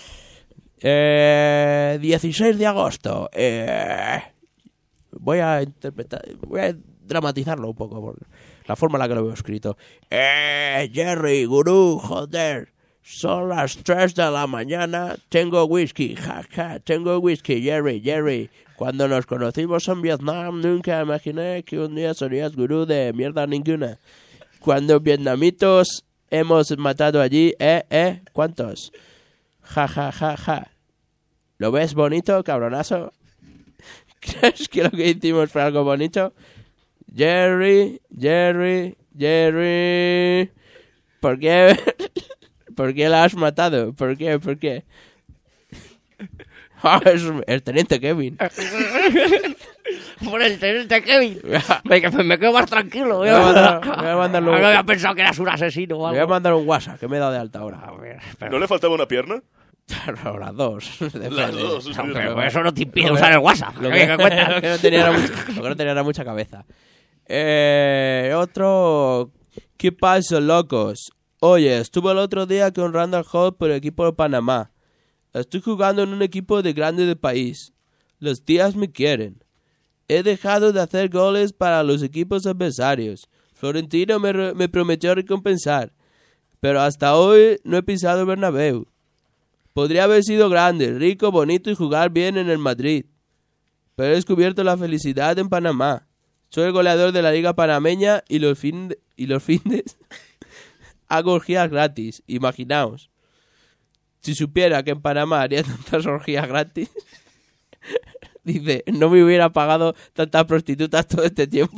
Eh, dieciséis de agosto. Eh, voy a interpretar, voy a dramatizarlo un poco por la forma en la que lo veo escrito. Eh, Jerry, gurú, joder. Son las tres de la mañana. Tengo whisky, ja, ja. Tengo whisky, Jerry, Jerry. Cuando nos conocimos en Vietnam, nunca imaginé que un día serías gurú de mierda ninguna. Cuando vietnamitos hemos matado allí, eh, eh, ¿cuántos? Ja, ja, ja, ja. ¿Lo ves bonito, cabronazo? ¿Crees que lo que hicimos fue algo bonito? Jerry, Jerry, Jerry... ¿Por qué? ¿Por qué la has matado? ¿Por qué? ¿Por qué? Ah, es el teniente Kevin. Por el teniente Kevin. Me, me, me quedo más tranquilo. Voy Voy a a mandar- mandar- voy a mandarlo- No había pensado que eras un asesino o Voy algo. a mandar un WhatsApp, que me he dado de alta ahora. A ver, espera. ¿No le faltaba una pierna? No, las dos. Depende. Las dos, sí, No, sí. pero eso no te impide Lo que- usar el WhatsApp. Lo ¿Qué- que, qué cuentas? lo que no tenía era mucha, lo que no tenía era mucha cabeza. Eh, otro... ¿Qué pasa, locos? Oye, estuve el otro día con Randall Hall por el equipo de Panamá. Estoy jugando en un equipo de grande del país. Los tías me quieren. He dejado de hacer goles para los equipos adversarios. Florentino me, re- me prometió recompensar. Pero hasta hoy no he pisado el Bernabéu. Podría haber sido grande, rico, bonito y jugar bien en el Madrid. Pero he descubierto la felicidad en Panamá. Soy el goleador de la Liga Panameña y los, fin y los fines hago orgías gratis. Imaginaos. Si supiera que en Panamá haría tantas orgías gratis... Dice, no me hubiera pagado tantas prostitutas todo este tiempo.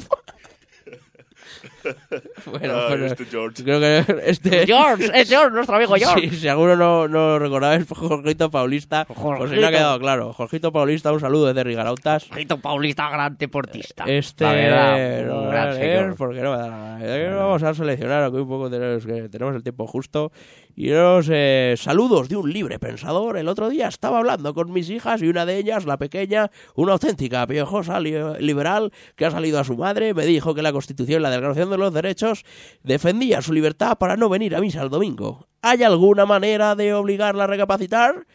Bueno, Ah, pero este George. creo que este... George, es George, nuestro amigo George. Sí, seguro no, no lo recordabais, Jorgito Paulista. Pues si no ha Jorgito. quedado claro. Jorgito Paulista, un saludo desde Rigarautas. Jorgito Paulista, gran deportista. Este... La verdad, no un voy a gran leer señor. porque no me da la gana. Eh, Vamos a seleccionar, que un poco tenemos, que tenemos el tiempo justo. Y los eh, saludos de un libre pensador. El otro día estaba hablando con mis hijas y una de ellas, la pequeña, una auténtica piojosa li- liberal que ha salido a su madre, me dijo que la Constitución, la Declaración de los Derechos, defendía su libertad para no venir a misa el domingo. ¿Hay alguna manera de obligarla a recapacitar?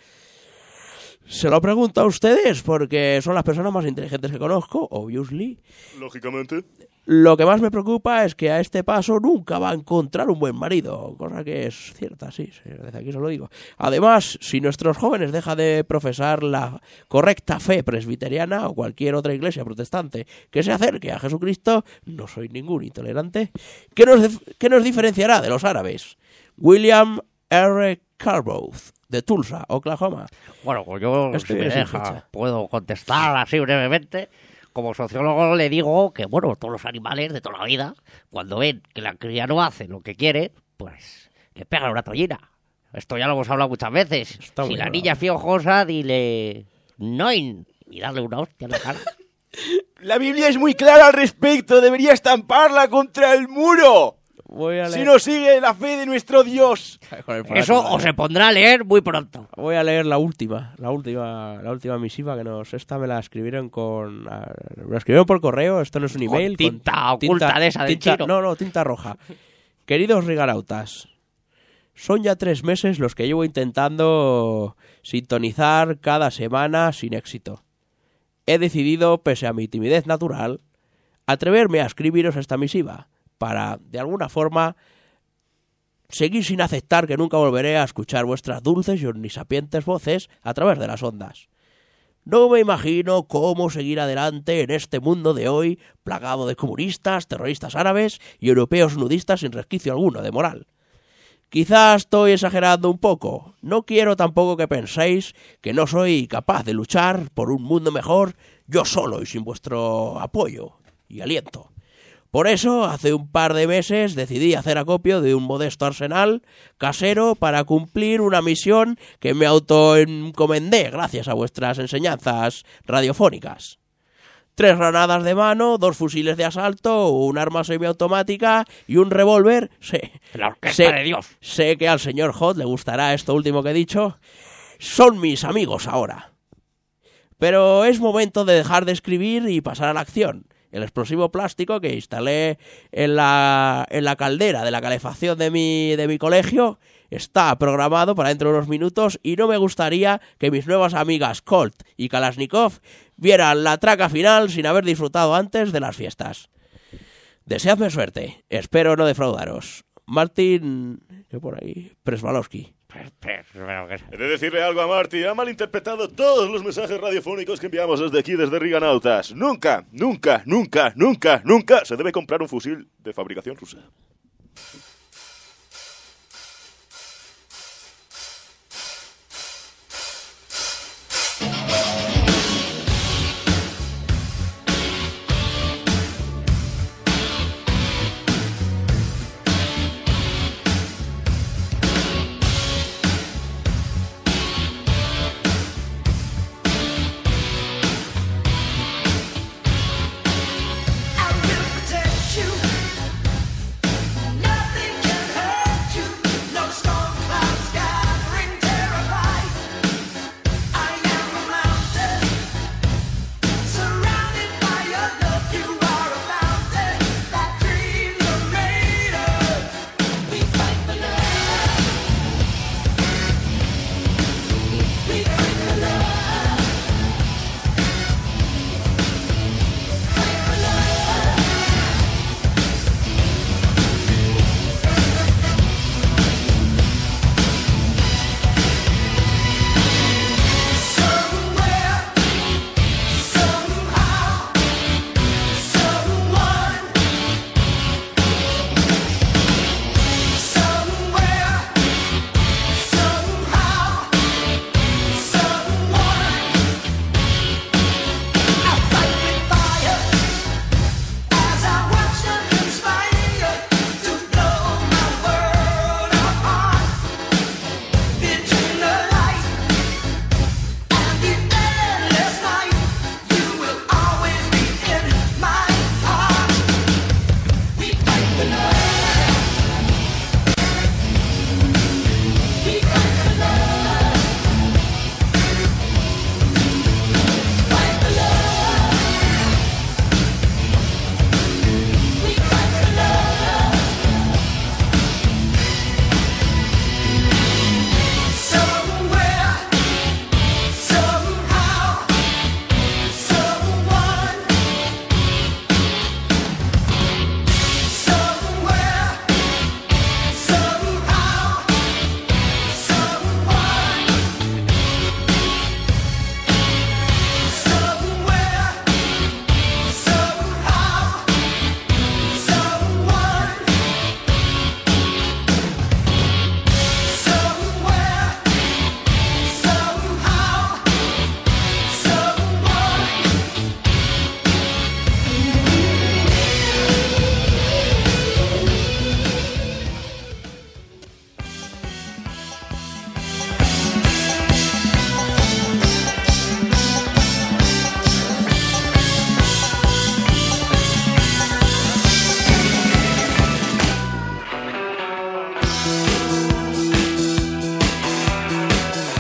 Se lo pregunto a ustedes porque son las personas más inteligentes que conozco, obviously. Lógicamente. Lo que más me preocupa es que a este paso nunca va a encontrar un buen marido, cosa que es cierta, sí, sí, desde aquí se lo digo. Además, si nuestros jóvenes dejan de profesar la correcta fe presbiteriana o cualquier otra iglesia protestante que se acerque a Jesucristo, no soy ningún intolerante, ¿qué nos, dif- qué nos diferenciará de los árabes? William R. Carbouth, de Tulsa, Oklahoma. Bueno, pues yo, Estoy si me bien sin deja, fecha. puedo contestar así brevemente. Como sociólogo le digo que, bueno, todos los animales de toda la vida, cuando ven que la cría no hace lo que quiere, pues le pegan una toallina. Esto ya lo hemos hablado muchas veces. Está si muy la bien. niña es piojosa, dile noin y darle una hostia en la cara. La Biblia es muy clara al respecto. Debería estamparla contra el muro. Voy a Si leer... no sigue la fe de nuestro Dios. Con el Eso fanático, os se pondrá a leer muy pronto. Voy a leer la última, la última, la última misiva que nos esta me la escribieron con, ah, me la escribieron por correo. Esto no es un Con email, tinta oculta de esa del tinta- chino. no, no, tinta roja. Queridos Rigarautas, son ya tres meses los que llevo intentando sintonizar cada semana sin éxito. He decidido, pese a mi timidez natural, atreverme a escribiros esta misiva para, de alguna forma, seguir sin aceptar que nunca volveré a escuchar vuestras dulces y omnisapientes voces a través de las ondas. No me imagino cómo seguir adelante en este mundo de hoy, plagado de comunistas, terroristas árabes y europeos nudistas sin resquicio alguno de moral. Quizás estoy exagerando un poco. No quiero tampoco que penséis que no soy capaz de luchar por un mundo mejor yo solo y sin vuestro apoyo y aliento. Por eso, hace un par de meses decidí hacer acopio de un modesto arsenal casero para cumplir una misión que me autoencomendé gracias a vuestras enseñanzas radiofónicas. Tres granadas de mano, dos fusiles de asalto, un arma semiautomática y un revólver. Sé, La orquesta sé, de Dios. sé que al señor Hot le gustará esto último que he dicho. Son mis amigos ahora. Pero es momento de dejar de escribir y pasar a la acción. El explosivo plástico que instalé en la, en la caldera de la calefacción de mi, de mi colegio está programado para dentro de unos minutos y no me gustaría que mis nuevas amigas Colt y Kalashnikov vieran la traca final sin haber disfrutado antes de las fiestas. Deseadme suerte. Espero no defraudaros. Martin... ¿qué por ahí? Presvalowski. He de decirle algo a Marty. Ha malinterpretado todos los mensajes radiofónicos que enviamos desde aquí, desde Riganautas. Nunca, nunca, nunca, nunca, nunca se debe comprar un fusil de fabricación rusa.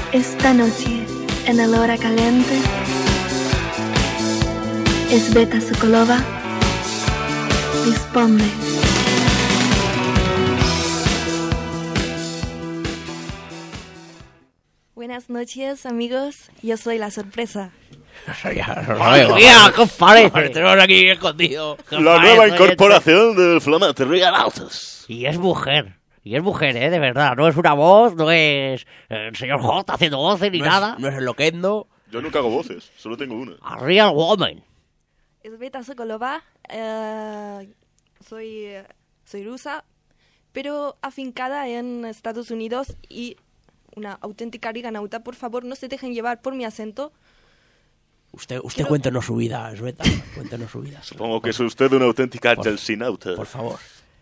Esta noche, en el hora caliente, Sveta Sokolova responde. Buenas noches, amigos. Yo soy la sorpresa. Mira, ¿qué os parece? Tenemos aquí escondido. La nueva incorporación del flamante Real Autos. Y es mujer. Y es mujer, ¿eh? De verdad. No es una voz, no es el señor J haciendo voces ni no nada. Es, no es el Loquendo. Yo nunca hago voces, solo tengo una. A Real Woman. Sveta Sokolova. Eh, soy, soy rusa, pero afincada en Estados Unidos y una auténtica riganauta. Por favor, no se dejen llevar por mi acento. Usted, usted Quiero... cuéntenos su vida, Sveta. Cuéntenos su vida. Supongo que es usted una auténtica por, gelsinauta. Por favor.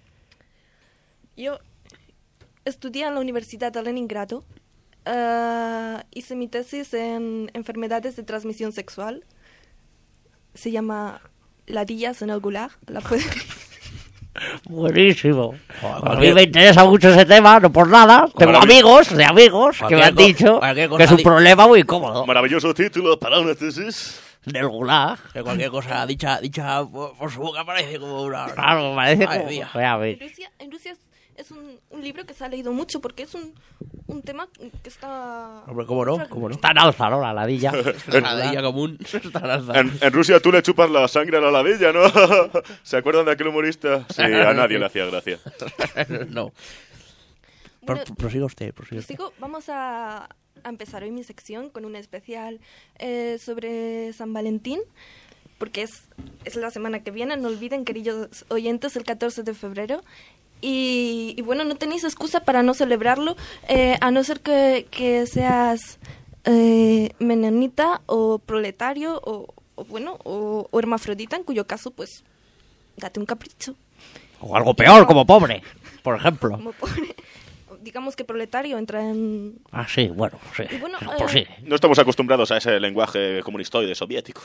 Yo estudié en la Universidad de Leningrado. Uh, hice mi tesis en enfermedades de transmisión sexual. Se llama Ladillas en el Gulag. La puede... Buenísimo. A mí me interesa mucho ese tema, no por nada. Tengo amigos de amigos que me han dicho que es un problema muy cómodo. Maravilloso título para una tesis. Del Gulag. Que cualquier cosa dicha, dicha por, por su boca parece como una... Claro, parece Ay, como... Dios. Voy a ver. En Rusia, en Rusia es, es un, un libro que se ha leído mucho porque es un, un tema que está... Hombre, ¿cómo no? ¿Cómo no? Está en alza, ¿no? La ladilla. La ladilla común. Está en alza. En, en Rusia tú le chupas la sangre a la ladilla, ¿no? ¿Se acuerdan de aquel humorista? Sí, a nadie le hacía gracia. No. Bueno, Pro, prosiga usted, prosiga usted. Prosigo, vamos a, a empezar hoy mi sección con un especial eh, sobre San Valentín, porque es, es la semana que viene, no olviden, queridos oyentes, el catorce de febrero. Y, y bueno, no tenéis excusa para no celebrarlo, eh, a no ser que, que seas eh, menonita o proletario o, o bueno, o, o hermafrodita, en cuyo caso, pues, date un capricho. O algo peor, como pobre, por ejemplo. Como pobre. Digamos que proletario entra en... Ah, sí, bueno, sí. Y bueno, no, eh, pues sí. No estamos acostumbrados a ese lenguaje comunistoide soviético.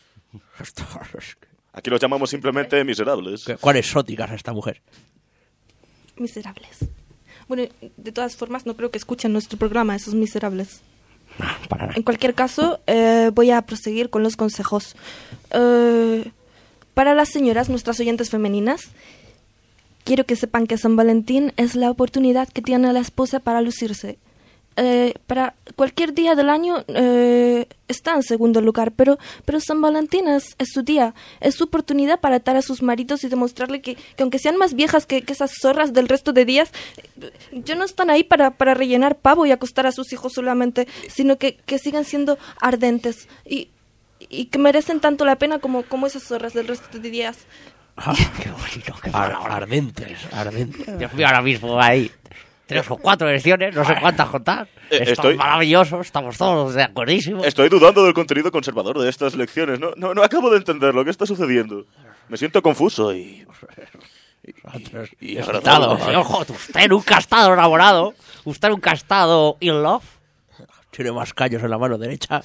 Aquí los llamamos simplemente miserables. ¿Cuál exótica es esta mujer? Miserables. Bueno, de todas formas, no creo que escuchen nuestro programa, esos miserables. No, para nada. En cualquier caso, eh, voy a proseguir con los consejos. Eh, para las señoras, nuestras oyentes femeninas, quiero que sepan que San Valentín es la oportunidad que tiene la esposa para lucirse. Eh, para cualquier día del año eh, está en segundo lugar, pero, pero San Valentín es, es su día, es su oportunidad para atar a sus maridos y demostrarle que, que aunque sean más viejas que, que esas zorras del resto de días, eh, ya no están ahí para, para rellenar pavo y acostar a sus hijos solamente, sino que, que sigan siendo ardentes y, y que merecen tanto la pena como, como esas zorras del resto de días. Ah, qué bonito, qué Ar ardentes, ardentes. Dios mío, ahora mismo hay tres o cuatro versiones, no sé cuántas contar. Eh, Esto estoy- es maravilloso, estamos todos de acuerdísimo. Estoy dudando del contenido conservador de estas lecciones. No, no, no acabo de entender lo que está sucediendo. Me siento confuso y... y, y agradado. Señor J, usted nunca ha estado enamorado, usted nunca ha estado in love. Tiene más callos en la mano derecha.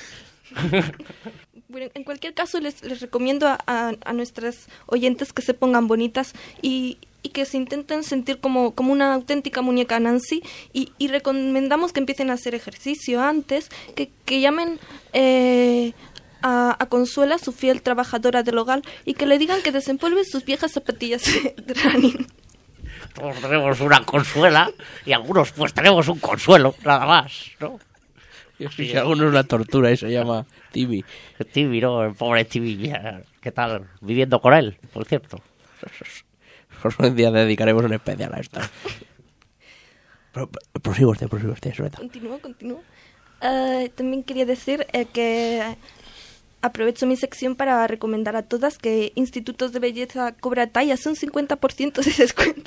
Bueno, en cualquier caso, les, les recomiendo a, a, a nuestras oyentes que se pongan bonitas y, y que se intenten sentir como, como una auténtica muñeca Nancy. Y, y recomendamos que empiecen a hacer ejercicio antes, que, que llamen eh, a, a Consuela, su fiel trabajadora del hogar, y que le digan que desempolve sus viejas zapatillas de running. Todos tenemos una consuela y algunos pues tenemos un consuelo, nada más, ¿no? Si alguno es una tortura y se llama Timmy. Timmy, ¿no? El pobre Timmy, mira, ¿qué tal? Viviendo con él, por cierto. Un día dedicaremos un especial a esto. Pero, pero, prosigo usted, prosigo usted, Sveta. Continúo, continúo. Eh, también quería decir eh, que aprovecho mi sección para recomendar a todas que Institutos de Belleza Cobra Tallas un cincuenta por ciento de descuento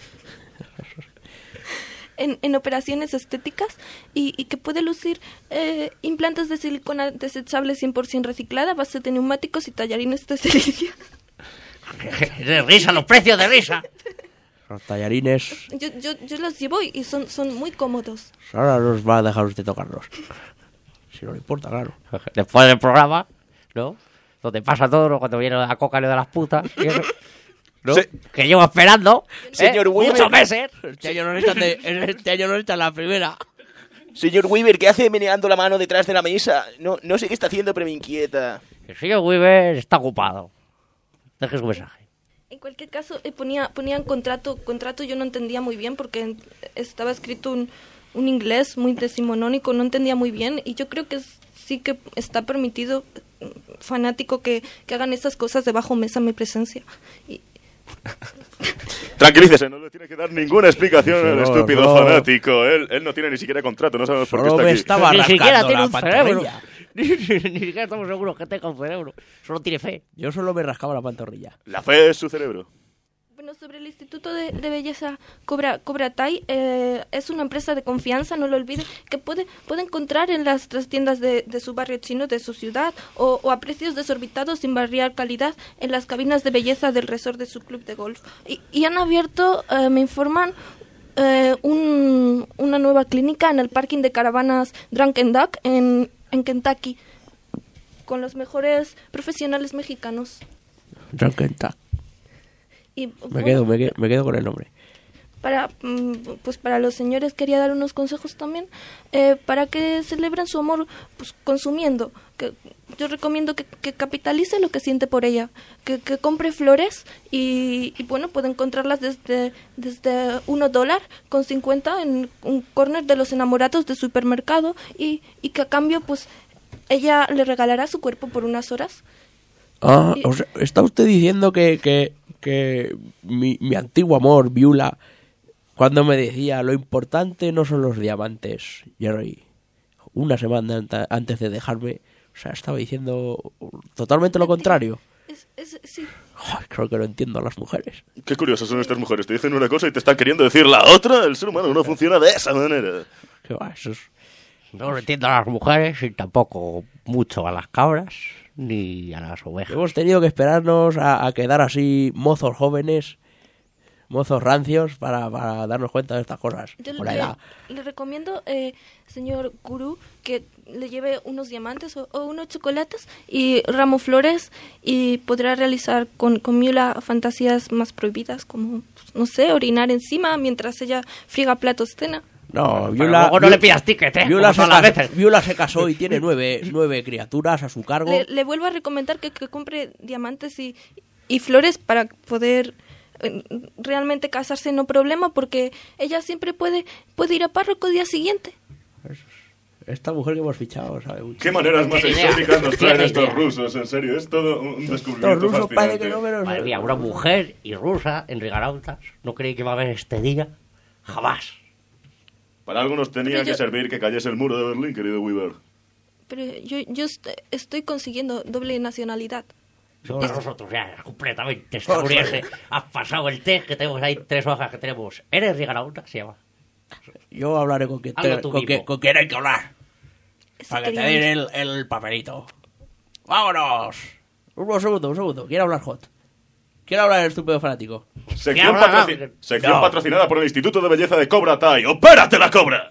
en, en operaciones estéticas y, y que puede lucir eh, implantes de silicona desechables cien por ciento reciclada, base de neumáticos y tallarines de silicio. De risa, los precios de risa. Los tallarines. Yo, yo, yo los llevo y son, son muy cómodos. Ahora nos va a dejar usted tocarlos. Si no le importa, claro. Después del programa, ¿no? Donde pasa todo, ¿no? Cuando viene la coca y lo de las putas. Y eso, ¿no? Sí. Que llevo esperando. Señor ¿eh? Weaver. Muchos meses. Este año nos echan, de, este año nos echan la primera. Señor Weaver, ¿qué hace meneando la mano detrás de la mesa? No, no sé qué está haciendo, pero me inquieta. El señor Weaver está ocupado. Deje su mensaje. En cualquier caso, eh, ponía, ponían contrato, contrato yo no entendía muy bien porque estaba escrito un, un inglés muy decimonónico, no entendía muy bien y yo creo que es, sí que está permitido, fanático, que, que hagan esas cosas debajo mesa en mi presencia. Y... Tranquilícese, no le tiene que dar ninguna explicación Sí, al no, estúpido no. fanático. Él, él no tiene ni siquiera contrato, no sabemos por qué Solo está me aquí. estaba Ni siquiera rascando tiene la un cerebro. pantorrilla. Ni, ni siquiera estamos seguros que tenga un cerebro. Solo tiene fe. Yo solo me rascaba la pantorrilla. La fe es su cerebro. Bueno, sobre el Instituto de, de Belleza Cobra, Cobra Tai, eh, es una empresa de confianza, no lo olvide, que puede, puede encontrar en las, las tiendas de, de su barrio chino, de su ciudad, o, o a precios desorbitados sin variar calidad en las cabinas de belleza del resort de su club de golf. Y, y han abierto, eh, me informan, eh, un, una nueva clínica en el parking de caravanas Drunken Duck en, en Kentucky, con los mejores profesionales mexicanos. Drunken Duck. Y, Me bueno, quedo, me quedo, me quedo con el nombre. Para, mm, pues para los señores quería dar unos consejos también, eh, para que celebren su amor pues consumiendo. Que yo recomiendo que, que capitalice lo que siente por ella, que, que compre flores y, y bueno, puede encontrarlas desde desde uno dólar con cincuenta en un corner de los enamorados de supermercado y, y que a cambio pues ella le regalará su cuerpo por unas horas. Ah, Y- o sea, ¿está usted diciendo que, que, que mi, mi antiguo amor, Viula, cuando me decía lo importante no son los diamantes, Jerry, una semana anta- antes de dejarme, o sea, estaba diciendo totalmente lo contrario? Es, es, sí. Ay, creo que lo entiendo a las mujeres. Qué curiosas son estas mujeres. Te dicen una cosa y te están queriendo decir la otra. El ser humano no funciona de esa manera. ¿Qué va? Eso es... No lo entiendo a las mujeres y tampoco mucho a las cabras ni a las ovejas. Hemos tenido que esperarnos a, a quedar así mozos jóvenes, mozos rancios, para, para darnos cuenta de estas cosas. Yo Con la le, edad. le recomiendo, eh, señor Gurú, que le lleve unos diamantes o, o unos chocolates y ramo flores y podrá realizar con, con Miula fantasías más prohibidas, como, pues, no sé, orinar encima mientras ella friega platos cena. No, Pero Viula, luego no le pidas ticket, ¿eh? Viula Como se, todas las casó, veces. Viula se casó y tiene nueve, nueve criaturas a su cargo. Le, le vuelvo a recomendar que, que compre diamantes y, y flores para poder eh, realmente casarse, no problema, porque ella siempre puede, puede ir a párroco el día siguiente. Esta mujer que hemos fichado sabe mucho. Qué maneras más Tiene idea. exóticas nos traen Tiene estos idea. rusos, en serio. Es todo un Estos descubrimiento rusos fascinante. parece que no menos. Madre mía, una mujer y rusa en Rigarautas. No creí que iba a haber este día. Jamás. Para algunos tenía Pero yo- que servir que cayese el muro de Berlín, querido Weaver. Pero yo, yo est- estoy consiguiendo doble nacionalidad. Para nosotros ya es completamente estadounidense. Has pasado el test que tenemos ahí, tres hojas que tenemos. ¿Eres Rigarautas? Se llama. Yo hablaré con quien, Hazlo te- tú con, mismo. quien, con quien hay que hablar. Sí, Para que te quería- den el, el papelito. ¡Vámonos! Un segundo, un segundo. Quiero hablar hot. Quiero hablar el estúpido fanático. Sección, habla, patroci- habla. sección No. patrocinada por el Instituto de Belleza de Cobra Tai. ¡Opérate la cobra!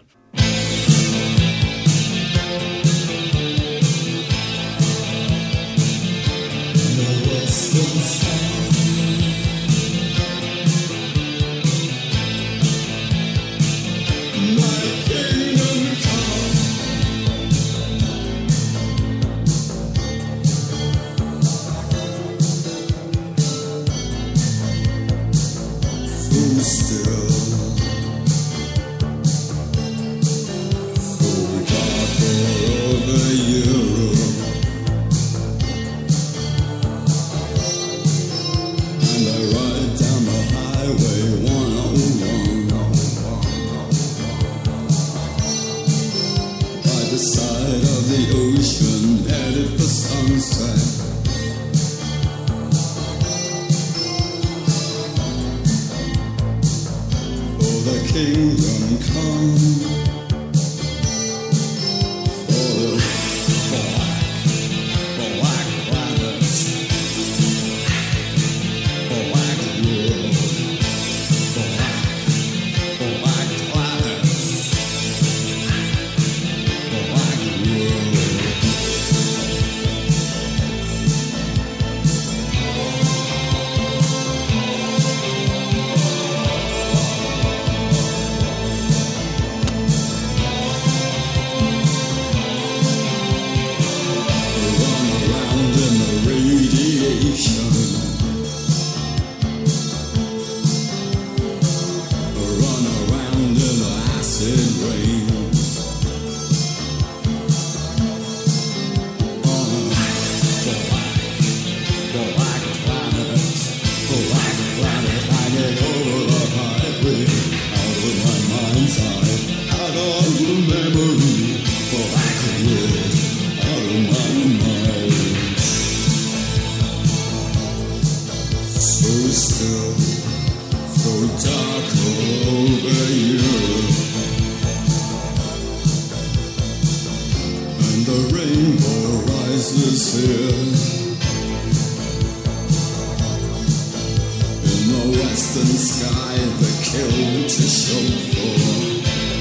the rainbow rises here. In the western sky, the kill to show for.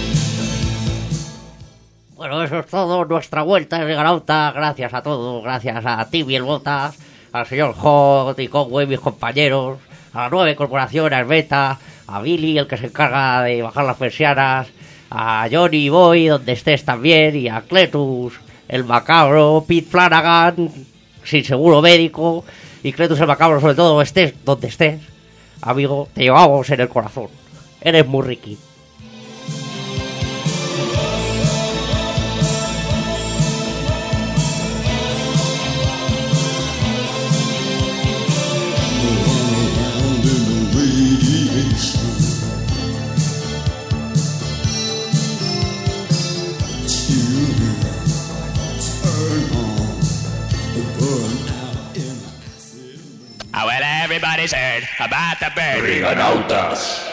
Bueno, eso es todo. Nuestra vuelta en Galauta. Gracias a todos. Gracias a ti, Bielbotas, al señor Hot y Conway, mis compañeros, a las nueve corporaciones, Beta, a Billy, el que se encarga de bajar las persianas, a Johnny Boy, donde estés también, y a Cletus, el macabro, Pete Flanagan, sin seguro médico, y Cletus el macabro, sobre todo, estés donde estés, amigo, te llevamos en el corazón. Eres muy Ricky. Oh, well, everybody's heard about the bird. Briganautas.